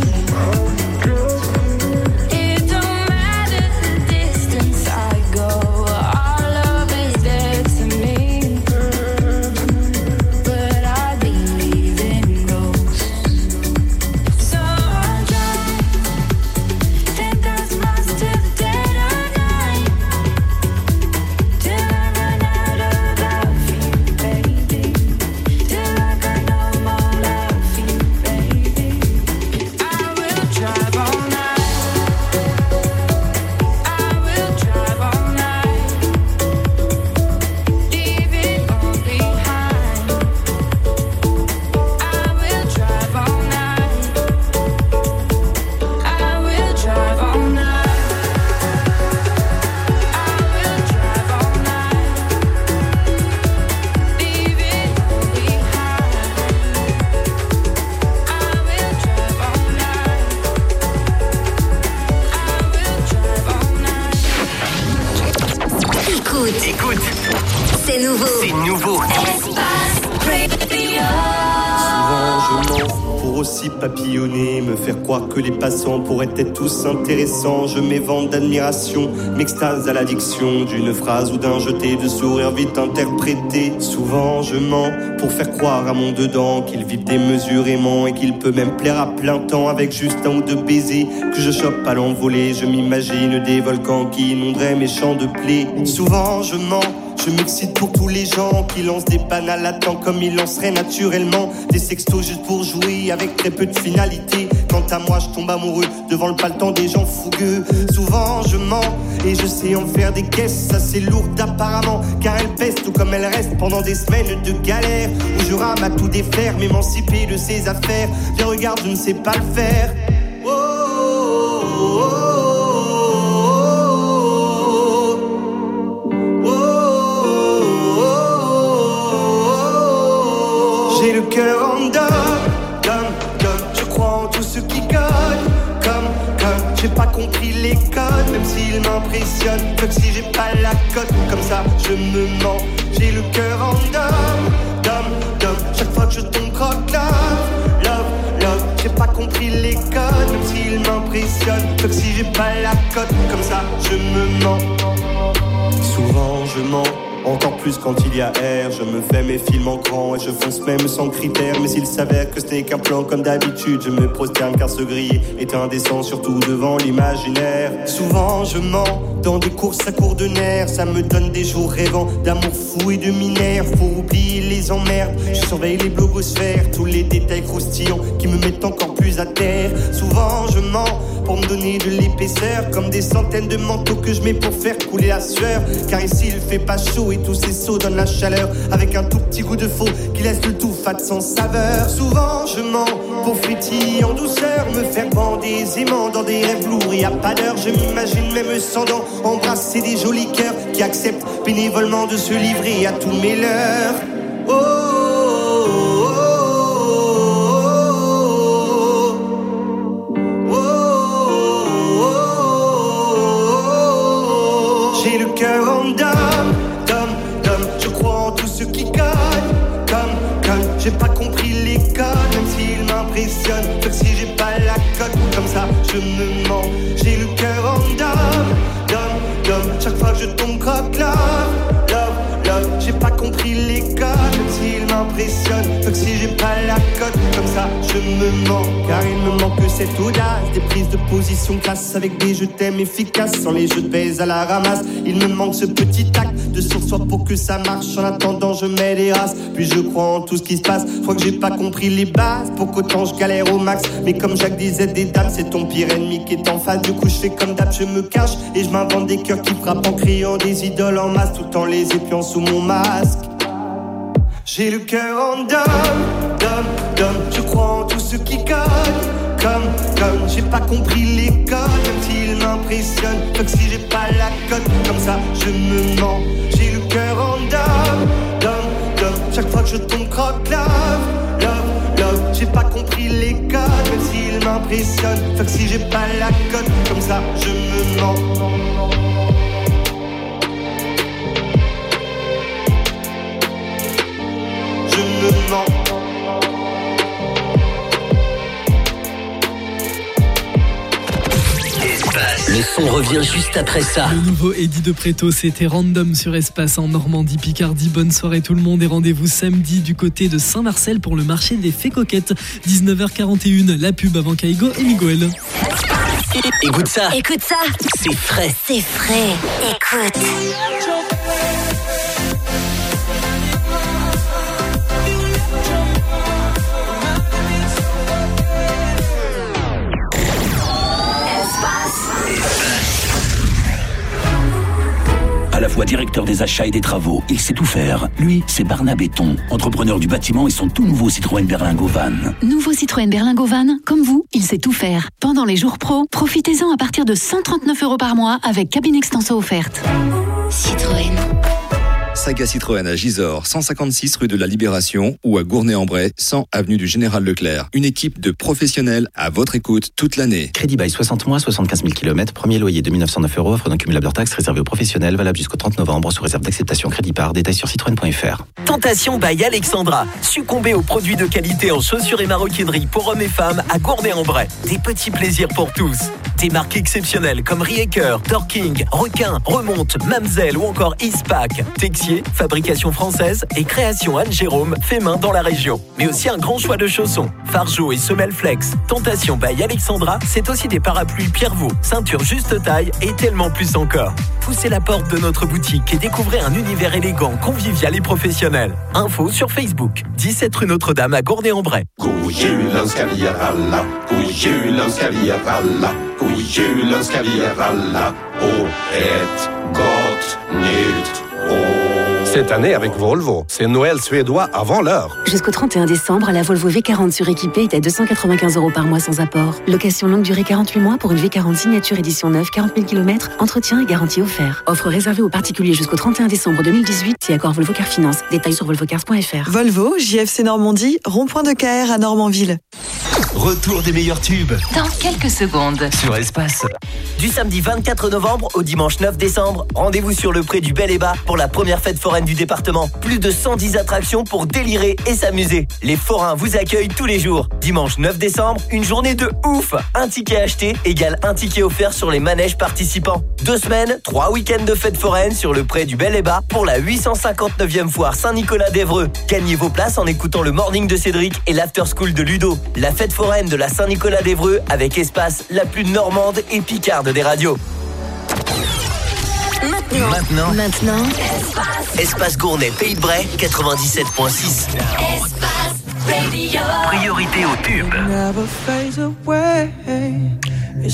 It don't matter the distance I go, our love is dead to me. But I believe in ghosts. So I'll drive 10,000 miles to the dead of night till I run out of love for you, baby. Till I got no more love for you, baby. I will drive all night. I will drive all night. Leave it all behind. I will drive all night. I will drive all night. I will drive all night. Leave it all behind. I will drive all night. I will drive all night. Écoute. C'est nouveau. Souvent je mens pour aussi papillonner, me faire croire que les passants pourraient être tous intéressants. Je m'évente d'admiration, m'extase à l'addiction d'une phrase ou d'un jeté de sourire vite interprété. Souvent je mens pour faire croire à mon dedans qu'il vit démesurément et qu'il peut même plaire à plein temps avec juste un ou deux baisers que je chope à l'envolée. Je m'imagine des volcans qui inonderaient mes champs de blé. Souvent je mens. Je m'excite pour tous les gens qui lancent des pannes à latent comme ils lanceraient naturellement des sextos juste pour jouer avec très peu de finalité. Quant à moi je tombe amoureux devant le paletant des gens fougueux. Souvent je mens et je sais en faire des caisses assez lourdes apparemment, car elles pèsent tout comme elles restent pendant des semaines de galère où je rame à tout défaire, m'émanciper de ces affaires. Viens regarde, je ne sais pas le faire. J'ai le cœur en dom, je crois en tout ce qui code, comme, j'ai pas compris les codes, même s'ils m'impressionnent, comme si j'ai pas la cote, comme ça je me mens. J'ai le cœur en dom, chaque fois que je tombe croque love, j'ai pas compris les codes, même s'ils m'impressionnent, comme si j'ai pas la cote, comme ça je me mens. Souvent je mens. Encore plus quand il y a air, je me fais mes films en grand et je fonce même sans critères. Mais s'il s'avère que ce n'est qu'un plan comme d'habitude, je me prosterne car se griller est indécent, surtout devant l'imaginaire. Souvent je mens dans des courses à court de nerfs, ça me donne des jours rêvants d'amour fou et de minère. Faut oublier les emmerdes, je surveille les blogosphères, tous les détails croustillants qui me mettent encore plus à terre. Souvent je mens pour me donner de l'épaisseur, comme des centaines de manteaux que je mets pour faire couler la sueur. Car ici il fait pas chaud et tous ces sauts donnent la chaleur avec un tout petit goût de faux qui laisse le tout fade sans saveur. Souvent je mens pour frétiller en douceur, me faire bander aisément dans des rêves lourds et à pas d'heure. Je m'imagine même sans dents embrasser des jolis cœurs qui acceptent bénévolement de se livrer à tous mes leurs. Oh, j'ai le cœur en dame, je crois en tout ce qui gagne. Comme, j'ai pas compris les codes, même s'ils m'impressionnent. Comme si j'ai pas la cote, comme ça je me mens. J'ai le cœur en dame, chaque fois que je tombe croque love, j'ai pas compris les codes, même s'ils m'impressionnent. Comme si j'ai pas la cote, comme ça je me mens. Car il me manque cette audace, des prises de position classe avec des je t'aime efficaces, sans les jeux de baise à la ramasse. Il me manque ce petit acte de sur-soi pour que ça marche. En attendant je mets des races, puis je crois en tout ce qui se passe. Je crois que j'ai pas compris les bases, pour qu'autant je galère au max. Mais comme Jacques disait des dames, c'est ton pire ennemi qui est en face. Du coup je fais comme d'hab, je me cache et je m'invente des cœurs qui frappent en criant des idoles en masse, tout en les épiant sous mon masque. J'ai le cœur en dame, je crois en tout ce qui gagne. Comme, j'ai pas compris les codes, même s'ils m'impressionnent. Comme si j'ai pas la cote, comme ça je me mens. J'ai le cœur en dame, chaque fois que je tombe croque love, j'ai pas compris les codes, même s'ils m'impressionnent. Comme si j'ai pas la cote, comme ça je me mens. Je me mens. Le son revient juste après ça. Le nouveau Eddie de Préto, c'était Random sur Espace en Normandie, Picardie. Bonne soirée tout le monde et rendez-vous samedi du côté de Saint-Marcel pour le marché des fées coquettes. 19h41, la pub avant Kaigo et Miguel. Écoute ça. Écoute ça. C'est frais. C'est frais. Écoute. À la fois directeur des achats et des travaux, il sait tout faire. Lui, c'est Barnabéton, entrepreneur du bâtiment et son tout nouveau Citroën Berlingo Van. Nouveau Citroën Berlingo Van, comme vous, il sait tout faire. Pendant les jours pro, profitez-en à partir de 139 € par mois avec cabine extenso offerte. Citroën. Saga Citroën à Gisors, 156 rue de la Libération ou à Gournay-en-Bray, 100 avenue du Général Leclerc. Une équipe de professionnels à votre écoute toute l'année. Crédit bail 60 mois, 75 000 km, premier loyer de 909 €, offre non cumulable hors taxe réservé aux professionnels, valable jusqu'au 30 novembre, sous réserve d'acceptation crédit par, détail sur citroën.fr. Tentation by Alexandra. Succombez aux produits de qualité en chaussures et maroquinerie pour hommes et femmes à Gournay-en-Bray. Des petits plaisirs pour tous. Des marques exceptionnelles comme Rieker, Dorking, Requin, Remonte, Mamselle ou encore Eastpak. Texier, fabrication française et création Anne-Jérôme, fait main dans la région. Mais aussi un grand choix de chaussons, Fargeau et semelles flex. Tentation by Alexandra, c'est aussi des parapluies Pierrevaux, ceinture juste taille et tellement plus encore. Poussez la porte de notre boutique et découvrez un univers élégant, convivial et professionnel. Info sur Facebook. 17 rue Notre-Dame à Gournay-en-Bray. God jul ska vi alla, god jul ska vi alla, god jul ska vi alla och ett gott nytt år. Cette année, avec Volvo, c'est Noël suédois avant l'heure. Jusqu'au 31 décembre, la Volvo V40 suréquipée est à 295 € par mois sans apport. Location longue durée 48 mois pour une V40 signature édition neuve, 40 000 km, entretien et garantie offert. Offre réservée aux particuliers jusqu'au 31 décembre 2018 si accord Volvo Car Finance. Détails sur volvocars.fr. Volvo, JFC Normandie, rond-point de KR à Normandville. Retour des meilleurs tubes Dans quelques secondes. sur Espace. Du samedi 24 novembre au dimanche 9 décembre, rendez-vous sur le pré du Bel-et-Bas pour la première fête foraine du département. Plus de 110 attractions pour délirer et s'amuser. Les forains vous accueillent tous les jours. Dimanche 9 décembre, une journée de ouf. Un ticket acheté égale un ticket offert sur les manèges participants. 2 semaines, 3 week-ends de fête foraine sur le pré du Bel-et-Bas pour la 859e foire Saint-Nicolas d'Evreux. Gagnez vos places en écoutant le morning de Cédric et l'after school de Ludo. La fête foraine de la Saint-Nicolas d'Evreux avec Espace, la plus normande et picarde des radios. Maintenant. Espace Gournay, Pays de Bray, 97.6. Priorité au tube. Never fades away. You're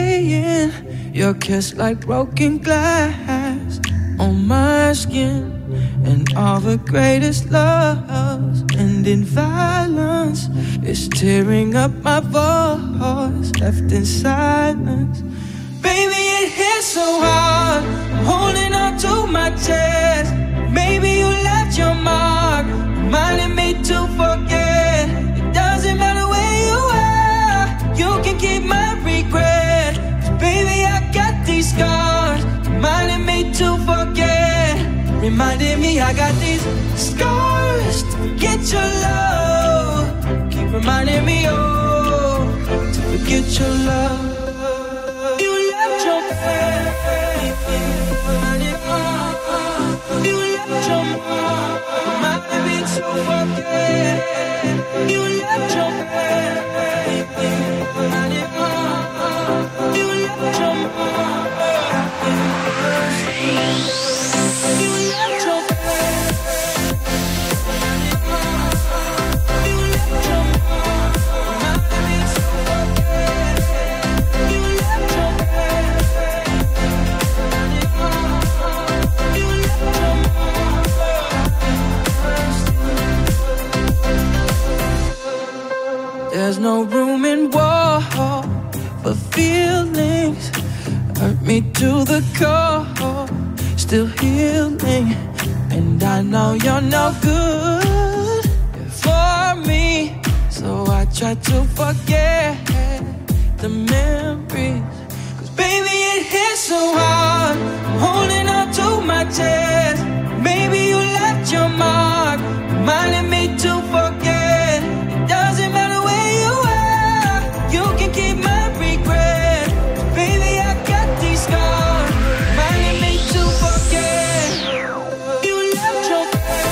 staying. Your kiss like broken glass on my skin. And all the greatest loves end in violence. It's tearing up my voice, left in silence. Baby, it hits so hard, I'm holding on to my chest. Maybe you left your mark, reminding me to forget. It doesn't matter where you are, you can keep my regret. 'Cause baby, I got these scars, reminding me to forget. Reminding me I got these scars to forget your love. Keep reminding me, oh, to forget your love. You left your baby, you left your mom, reminding me to forget. You left your baby, you left your mom. There's no room in war for feelings. Hurt me to the core, still healing. And I know you're no good for me, so I try to forget the memories. 'Cause baby, it hits so hard, I'm holding on to my chest. Maybe you left your mark, reminding me to forget. It doesn't matter where you are, you can keep my regret. Baby, I got these scars, reminding me to forget. You left your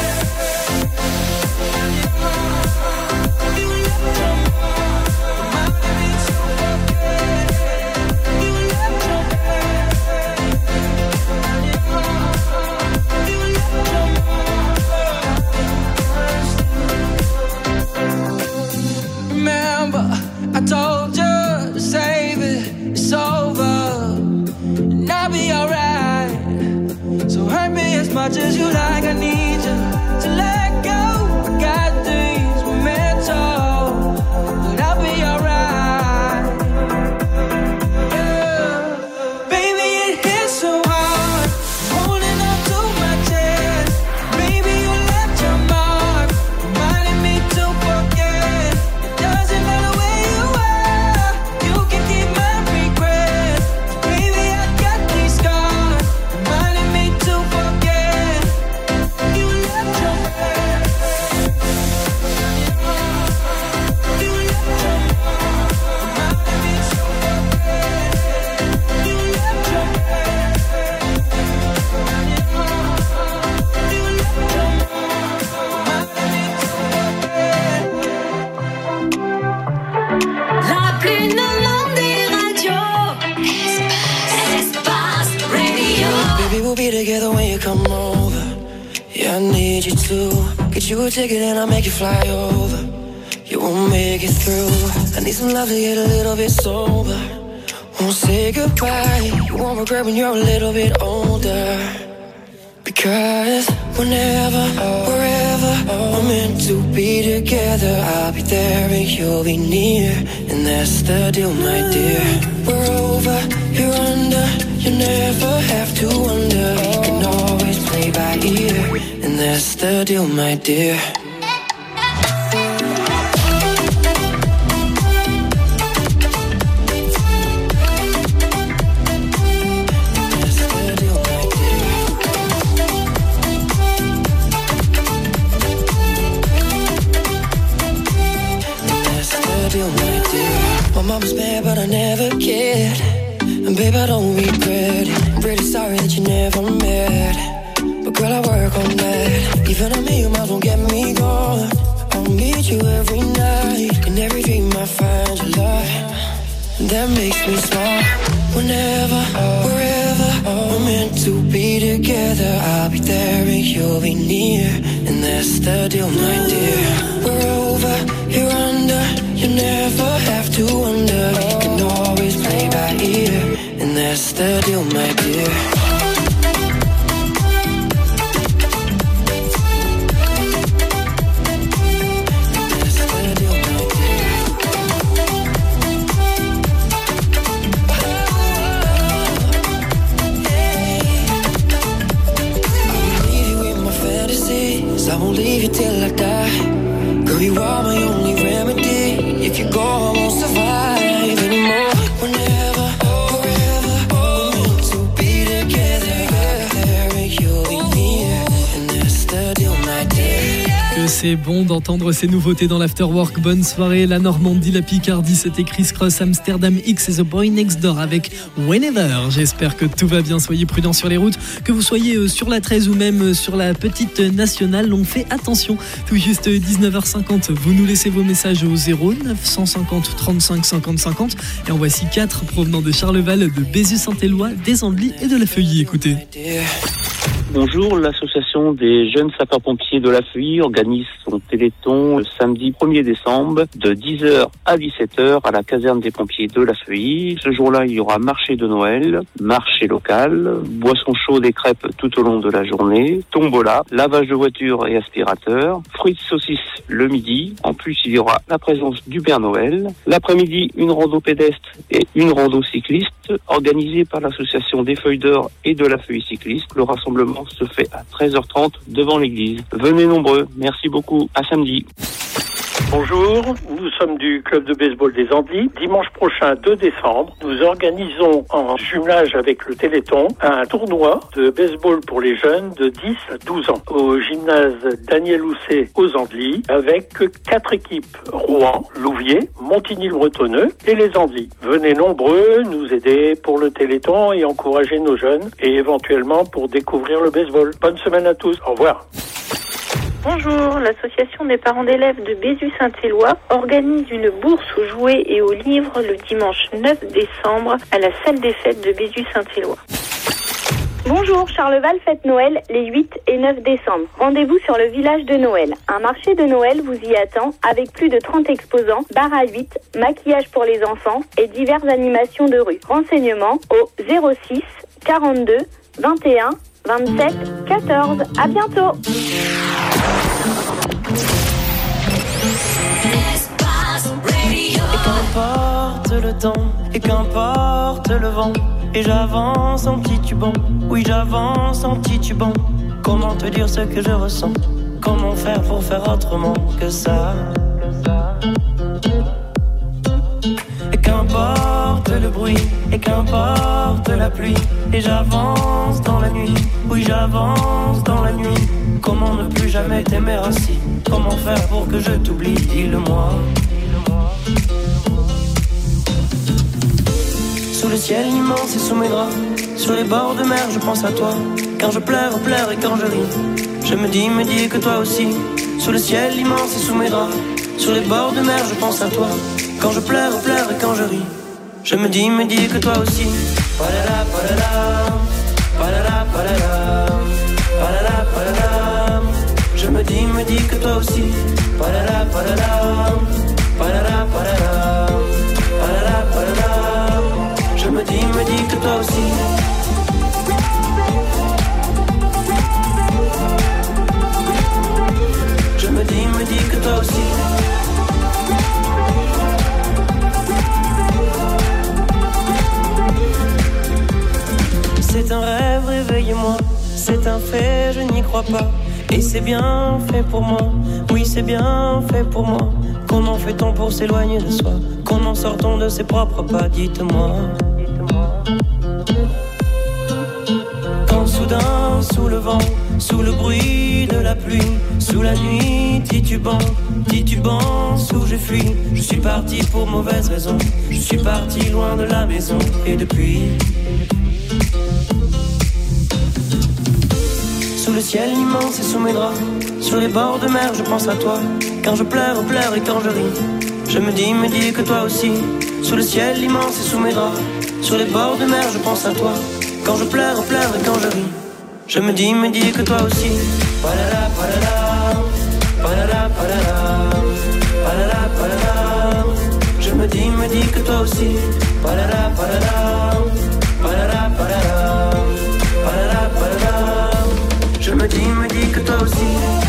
you left your reminding me to forget. You left your remember, I told you to save it, it's over, and I'll be alright. So hurt me as much as you like, I need you to let go. I got things we're meant to, but I'll be alright. Yeah. Baby, it hits so hard, holding on to my chest. Baby, you left your mark, reminding me to forget. It doesn't matter where you are, you can keep my regret. Baby, I got these scars, reminding me to forget. You left your you left your reminding me to forget. You left your La plus normande des radios. Espace Radio. Baby, we'll be together when you come over. Yeah, I need you to get you a ticket and I'll make you fly over. You won't make it through. I need some love to get a little bit sober. Won't say goodbye. You won't regret when you're a little bit older. Because whenever, wherever we're meant to be together, I'll be there and you'll be near. And that's the deal, my dear. We're over, you're under. You never have to wonder. You can always play by ear. And that's the deal, my dear. My mom was mad, but I never cared. And babe, I don't regret it. I'm pretty sorry that you never met. But girl, I work on that. Even a million miles won't get me gone. I'll meet you every night. In every dream I find your love. And that makes me smile. Whenever, wherever we're meant to be together, I'll be there and you'll be near. And that's the deal, my dear. We're over, you're under. You never have to wonder. You can always play by ear. And that's the deal, my dear. C'est bon d'entendre ces nouveautés dans l'Afterwork. Bonne soirée, la Normandie, la Picardie, c'était Chris Cross, Amsterdam X et The Boy Next Door avec Whenever. J'espère que tout va bien, soyez prudents sur les routes, que vous soyez sur la 13 ou même sur la petite nationale, on fait attention. Tout juste 19h50, vous nous laissez vos messages au 0950 35 50 50 et en voici 4 provenant de Charleval, de Bézu-Saint-Éloi, des Andelys et de la Feuillie. Écoutez. Bonjour, l'association des jeunes sapeurs-pompiers de la Feuillie organise son téléthon le samedi 1er décembre de 10h à 17h à la caserne des pompiers de la Feuillie. Ce jour-là, il y aura marché de Noël, marché local, boissons chaudes et crêpes tout au long de la journée, tombola, lavage de voitures et aspirateurs, fruits de saucisses le midi. En plus, il y aura la présence du Père Noël. L'après-midi, une rando pédestre et une rando cycliste organisée par l'association des Feuilles d'Or et de la Feuillie cycliste. Le rassemblement se fait à 13h30 devant l'église. Venez nombreux. Merci beaucoup. À samedi. Bonjour, nous sommes du club de baseball des Andelys. Dimanche prochain, 2 décembre, nous organisons en jumelage avec le Téléthon un tournoi de baseball pour les jeunes de 10 à 12 ans au gymnase Daniel Housset aux Andelys avec 4 équipes: Rouen, Louviers, Montigny-le-Bretonneux et les Andelys. Venez nombreux nous aider pour le Téléthon et encourager nos jeunes et éventuellement pour découvrir le baseball. Bonne semaine à tous. Au revoir. Bonjour, l'association des parents d'élèves de Bézu-Saint-Éloi organise une bourse aux jouets et aux livres le dimanche 9 décembre à la salle des fêtes de Bézu-Saint-Éloi. Bonjour, Charleval fête Noël les 8 et 9 décembre. Rendez-vous sur le village de Noël. Un marché de Noël vous y attend avec plus de 30 exposants, bar à 8, maquillage pour les enfants et diverses animations de rue. Renseignements au 06 42 21 27 14. À bientôt. Et qu'importe le temps, et qu'importe le vent, et j'avance en titubant, oui j'avance en titubant. Comment te dire ce que je ressens? Comment faire pour faire autrement que ça? Et qu'importe le bruit, et qu'importe la pluie, et j'avance dans la nuit, oui j'avance dans la nuit. Comment ne plus jamais t'aimer ainsi? Comment faire pour que je t'oublie? Dis-le-moi. Sous le ciel immense et sous mes draps, sur les bords de mer je pense à toi. Quand je pleure et quand je ris, je me dis que toi aussi. Sous le ciel immense et sous mes draps, sur les bords de mer je pense à toi. Quand je pleure et quand je ris, je me dis que toi aussi. Palala, palala, palala, palala, palala, palala. Je me dis que toi aussi. Palala, palala, palala, palala, palala, palala. Je me dis que toi aussi. Je me dis que toi aussi. C'est un rêve, réveillez-moi. C'est un fait, je n'y crois pas. Et c'est bien fait pour moi. Oui, c'est bien fait pour moi. Comment fait-on pour s'éloigner de soi? Comment sort-on de ses propres pas? Dites-moi. Quand soudain, sous le vent, sous le bruit de la pluie, sous la nuit, titubant, sous je fuis. Je suis parti pour mauvaise raison. Je suis parti loin de la maison. Et depuis, sous le ciel immense et sous mes draps, sur les bords de mer je pense à toi. Quand je pleure et quand je ris, je me dis que toi aussi. Sous le ciel immense et sous mes draps, sur les bords de mer je pense à toi. Quand je pleure et quand je ris, je me dis que toi aussi. Palala, palala, palala, palala, palala, palala. Je me dis que toi aussi. Palala, palala, palala, palala, palala, palala. Je me dis que toi aussi.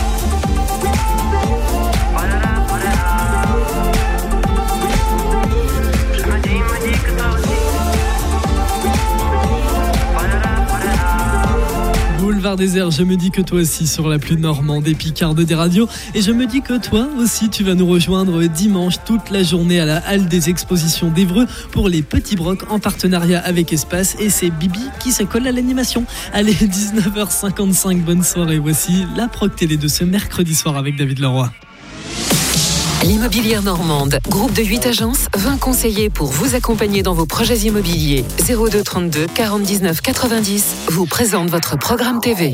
Je me dis que toi aussi. Boulevard Gérard Désert, je me dis que toi aussi sur la plus normande et picarde des radios. Et je me dis que toi aussi tu vas nous rejoindre dimanche toute la journée à la Halle des Expositions d'Évreux pour les Petits Brocs en partenariat avec Espace. Et c'est Bibi qui se colle à l'animation. Allez, 19h55, bonne soirée. Voici la Proc Télé de ce mercredi soir avec David Leroy. L'Immobilière Normande, groupe de 8 agences, 20 conseillers pour vous accompagner dans vos projets immobiliers. 02 32 49 90 vous présente votre programme TV.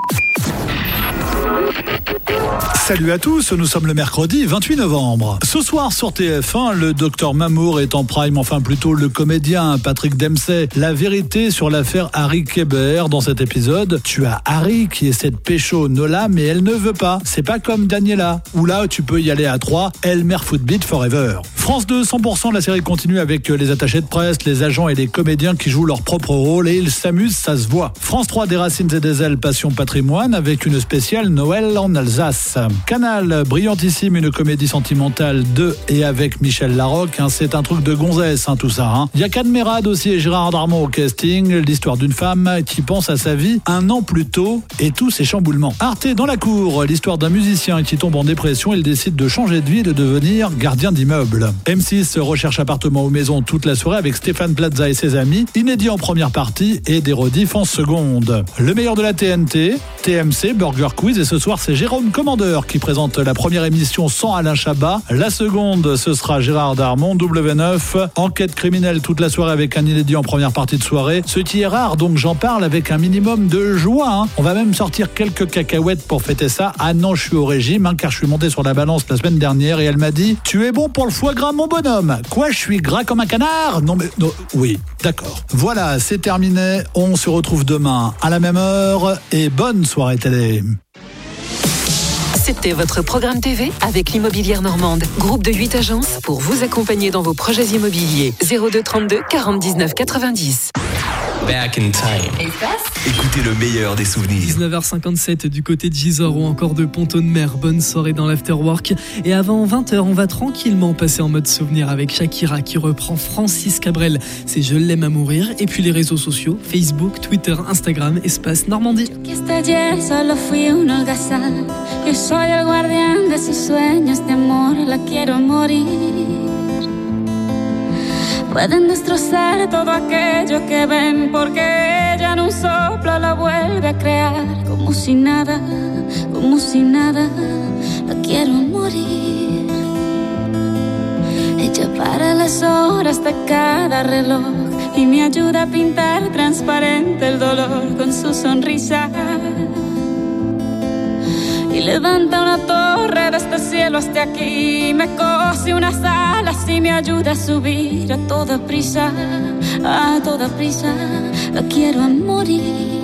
Salut à tous, nous sommes le mercredi 28 novembre. Ce soir sur TF1, le docteur Mamour est en prime, enfin plutôt le comédien Patrick Dempsey. La vérité sur l'affaire Harry Kéber. Dans cet épisode, tu as Harry qui essaie de pécho Nola, mais elle ne veut pas. C'est pas comme Daniela, où là tu peux y aller à 3, Elmer Footbeat Forever. France 2, 100%, la série continue avec les attachés de presse, les agents et les comédiens qui jouent leur propre rôle et ils s'amusent, ça se voit. France 3, des racines et des ailes, passion patrimoine avec une spéciale Noël en Alsace. Canal, brillantissime, une comédie sentimentale de et avec Michel Larocque. C'est un truc de gonzesse, tout ça. Il y a Cadmerade aussi et Gérard Darmon au casting. L'histoire d'une femme qui pense à sa vie un an plus tôt et tous ses chamboulements. Arte dans la cour, l'histoire d'un musicien qui tombe en dépression. Il décide de changer de vie et de devenir gardien d'immeuble. M6 recherche appartement ou maison toute la soirée avec Stéphane Plaza et ses amis. Inédit en première partie et des rediffs en seconde. Le meilleur de la TNT, TMC, Burger Quiz. Et ce soir, c'est Jérôme Commandeur qui présente la première émission sans Alain Chabat. La seconde, ce sera Gérard Darmon, W9. Enquête criminelle toute la soirée avec un inédit en première partie de soirée. Ce qui est rare, donc j'en parle avec un minimum de joie. On va même sortir quelques cacahuètes pour fêter ça. Ah non, je suis au régime, car je suis monté sur la balance la semaine dernière et elle m'a dit « Tu es bon pour le foie gras, mon bonhomme !» Quoi, je suis gras comme un canard ? Non mais, non, oui, d'accord. Voilà, c'est terminé. On se retrouve demain à la même heure et bonne soirée télé. C'était votre programme TV avec l'Immobilière Normande, groupe de 8 agences pour vous accompagner dans vos projets immobiliers. 02 32 49 90. Back in time. Écoutez le meilleur des souvenirs. 19h57 du côté de Gisors ou encore de Pont-de-Mer. Bonne soirée dans l'Afterwork. Et avant 20h, on va tranquillement passer en mode souvenir avec Shakira qui reprend Francis Cabrel. C'est Je l'aime à mourir. Et puis les réseaux sociaux, Facebook, Twitter, Instagram, Espace Normandie. Que hasta ayer solo fui un holgazán. Yo soy el guardián de sus sueños de amor. La quiero morir. Pueden destrozar todo aquello que ven porque ella en un soplo la vuelve a crear. Como si nada, la quiero morir. Ella para las horas de cada reloj y me ayuda a pintar transparente el dolor con su sonrisa. Y levanta una torre desde el cielo hasta aquí. Me cose unas alas y me ayuda a subir a toda prisa. La quiero a morir.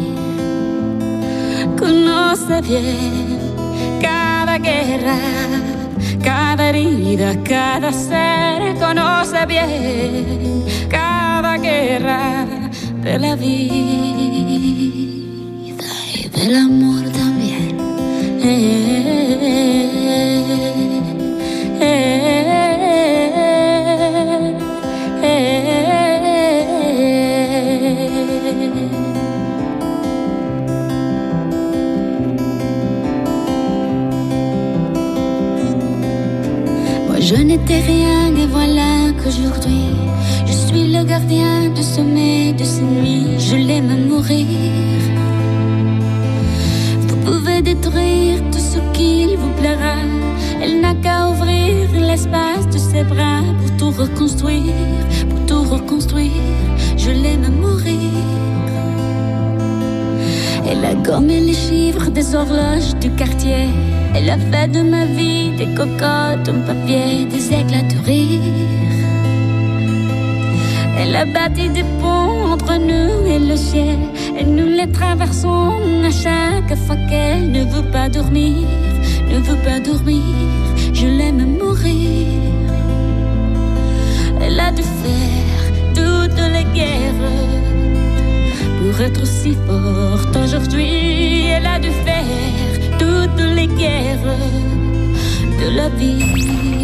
Conoce bien cada guerra, cada herida, cada ser. Conoce bien cada guerra de la vida y del amor también. Moi je n'étais rien et voilà qu'aujourd'hui je suis le gardien du sommeil de ces nuits. Je l'aime à mourir. Vous pouvez détruire tout ce qu'il vous plaira. Elle n'a qu'à ouvrir l'espace de ses bras pour tout reconstruire, Je l'aime à mourir. Elle a gommé les chiffres des horloges du quartier. Elle a fait de ma vie des cocottes en papier, des éclats de rire. Elle a bâti des ponts entre nous et le ciel. Et nous les traversons à chaque fois qu'elle ne veut pas dormir. Je l'aime à mourir. Elle a dû faire toutes les guerres pour être aussi forte aujourd'hui. Elle a dû faire toutes les guerres de la vie.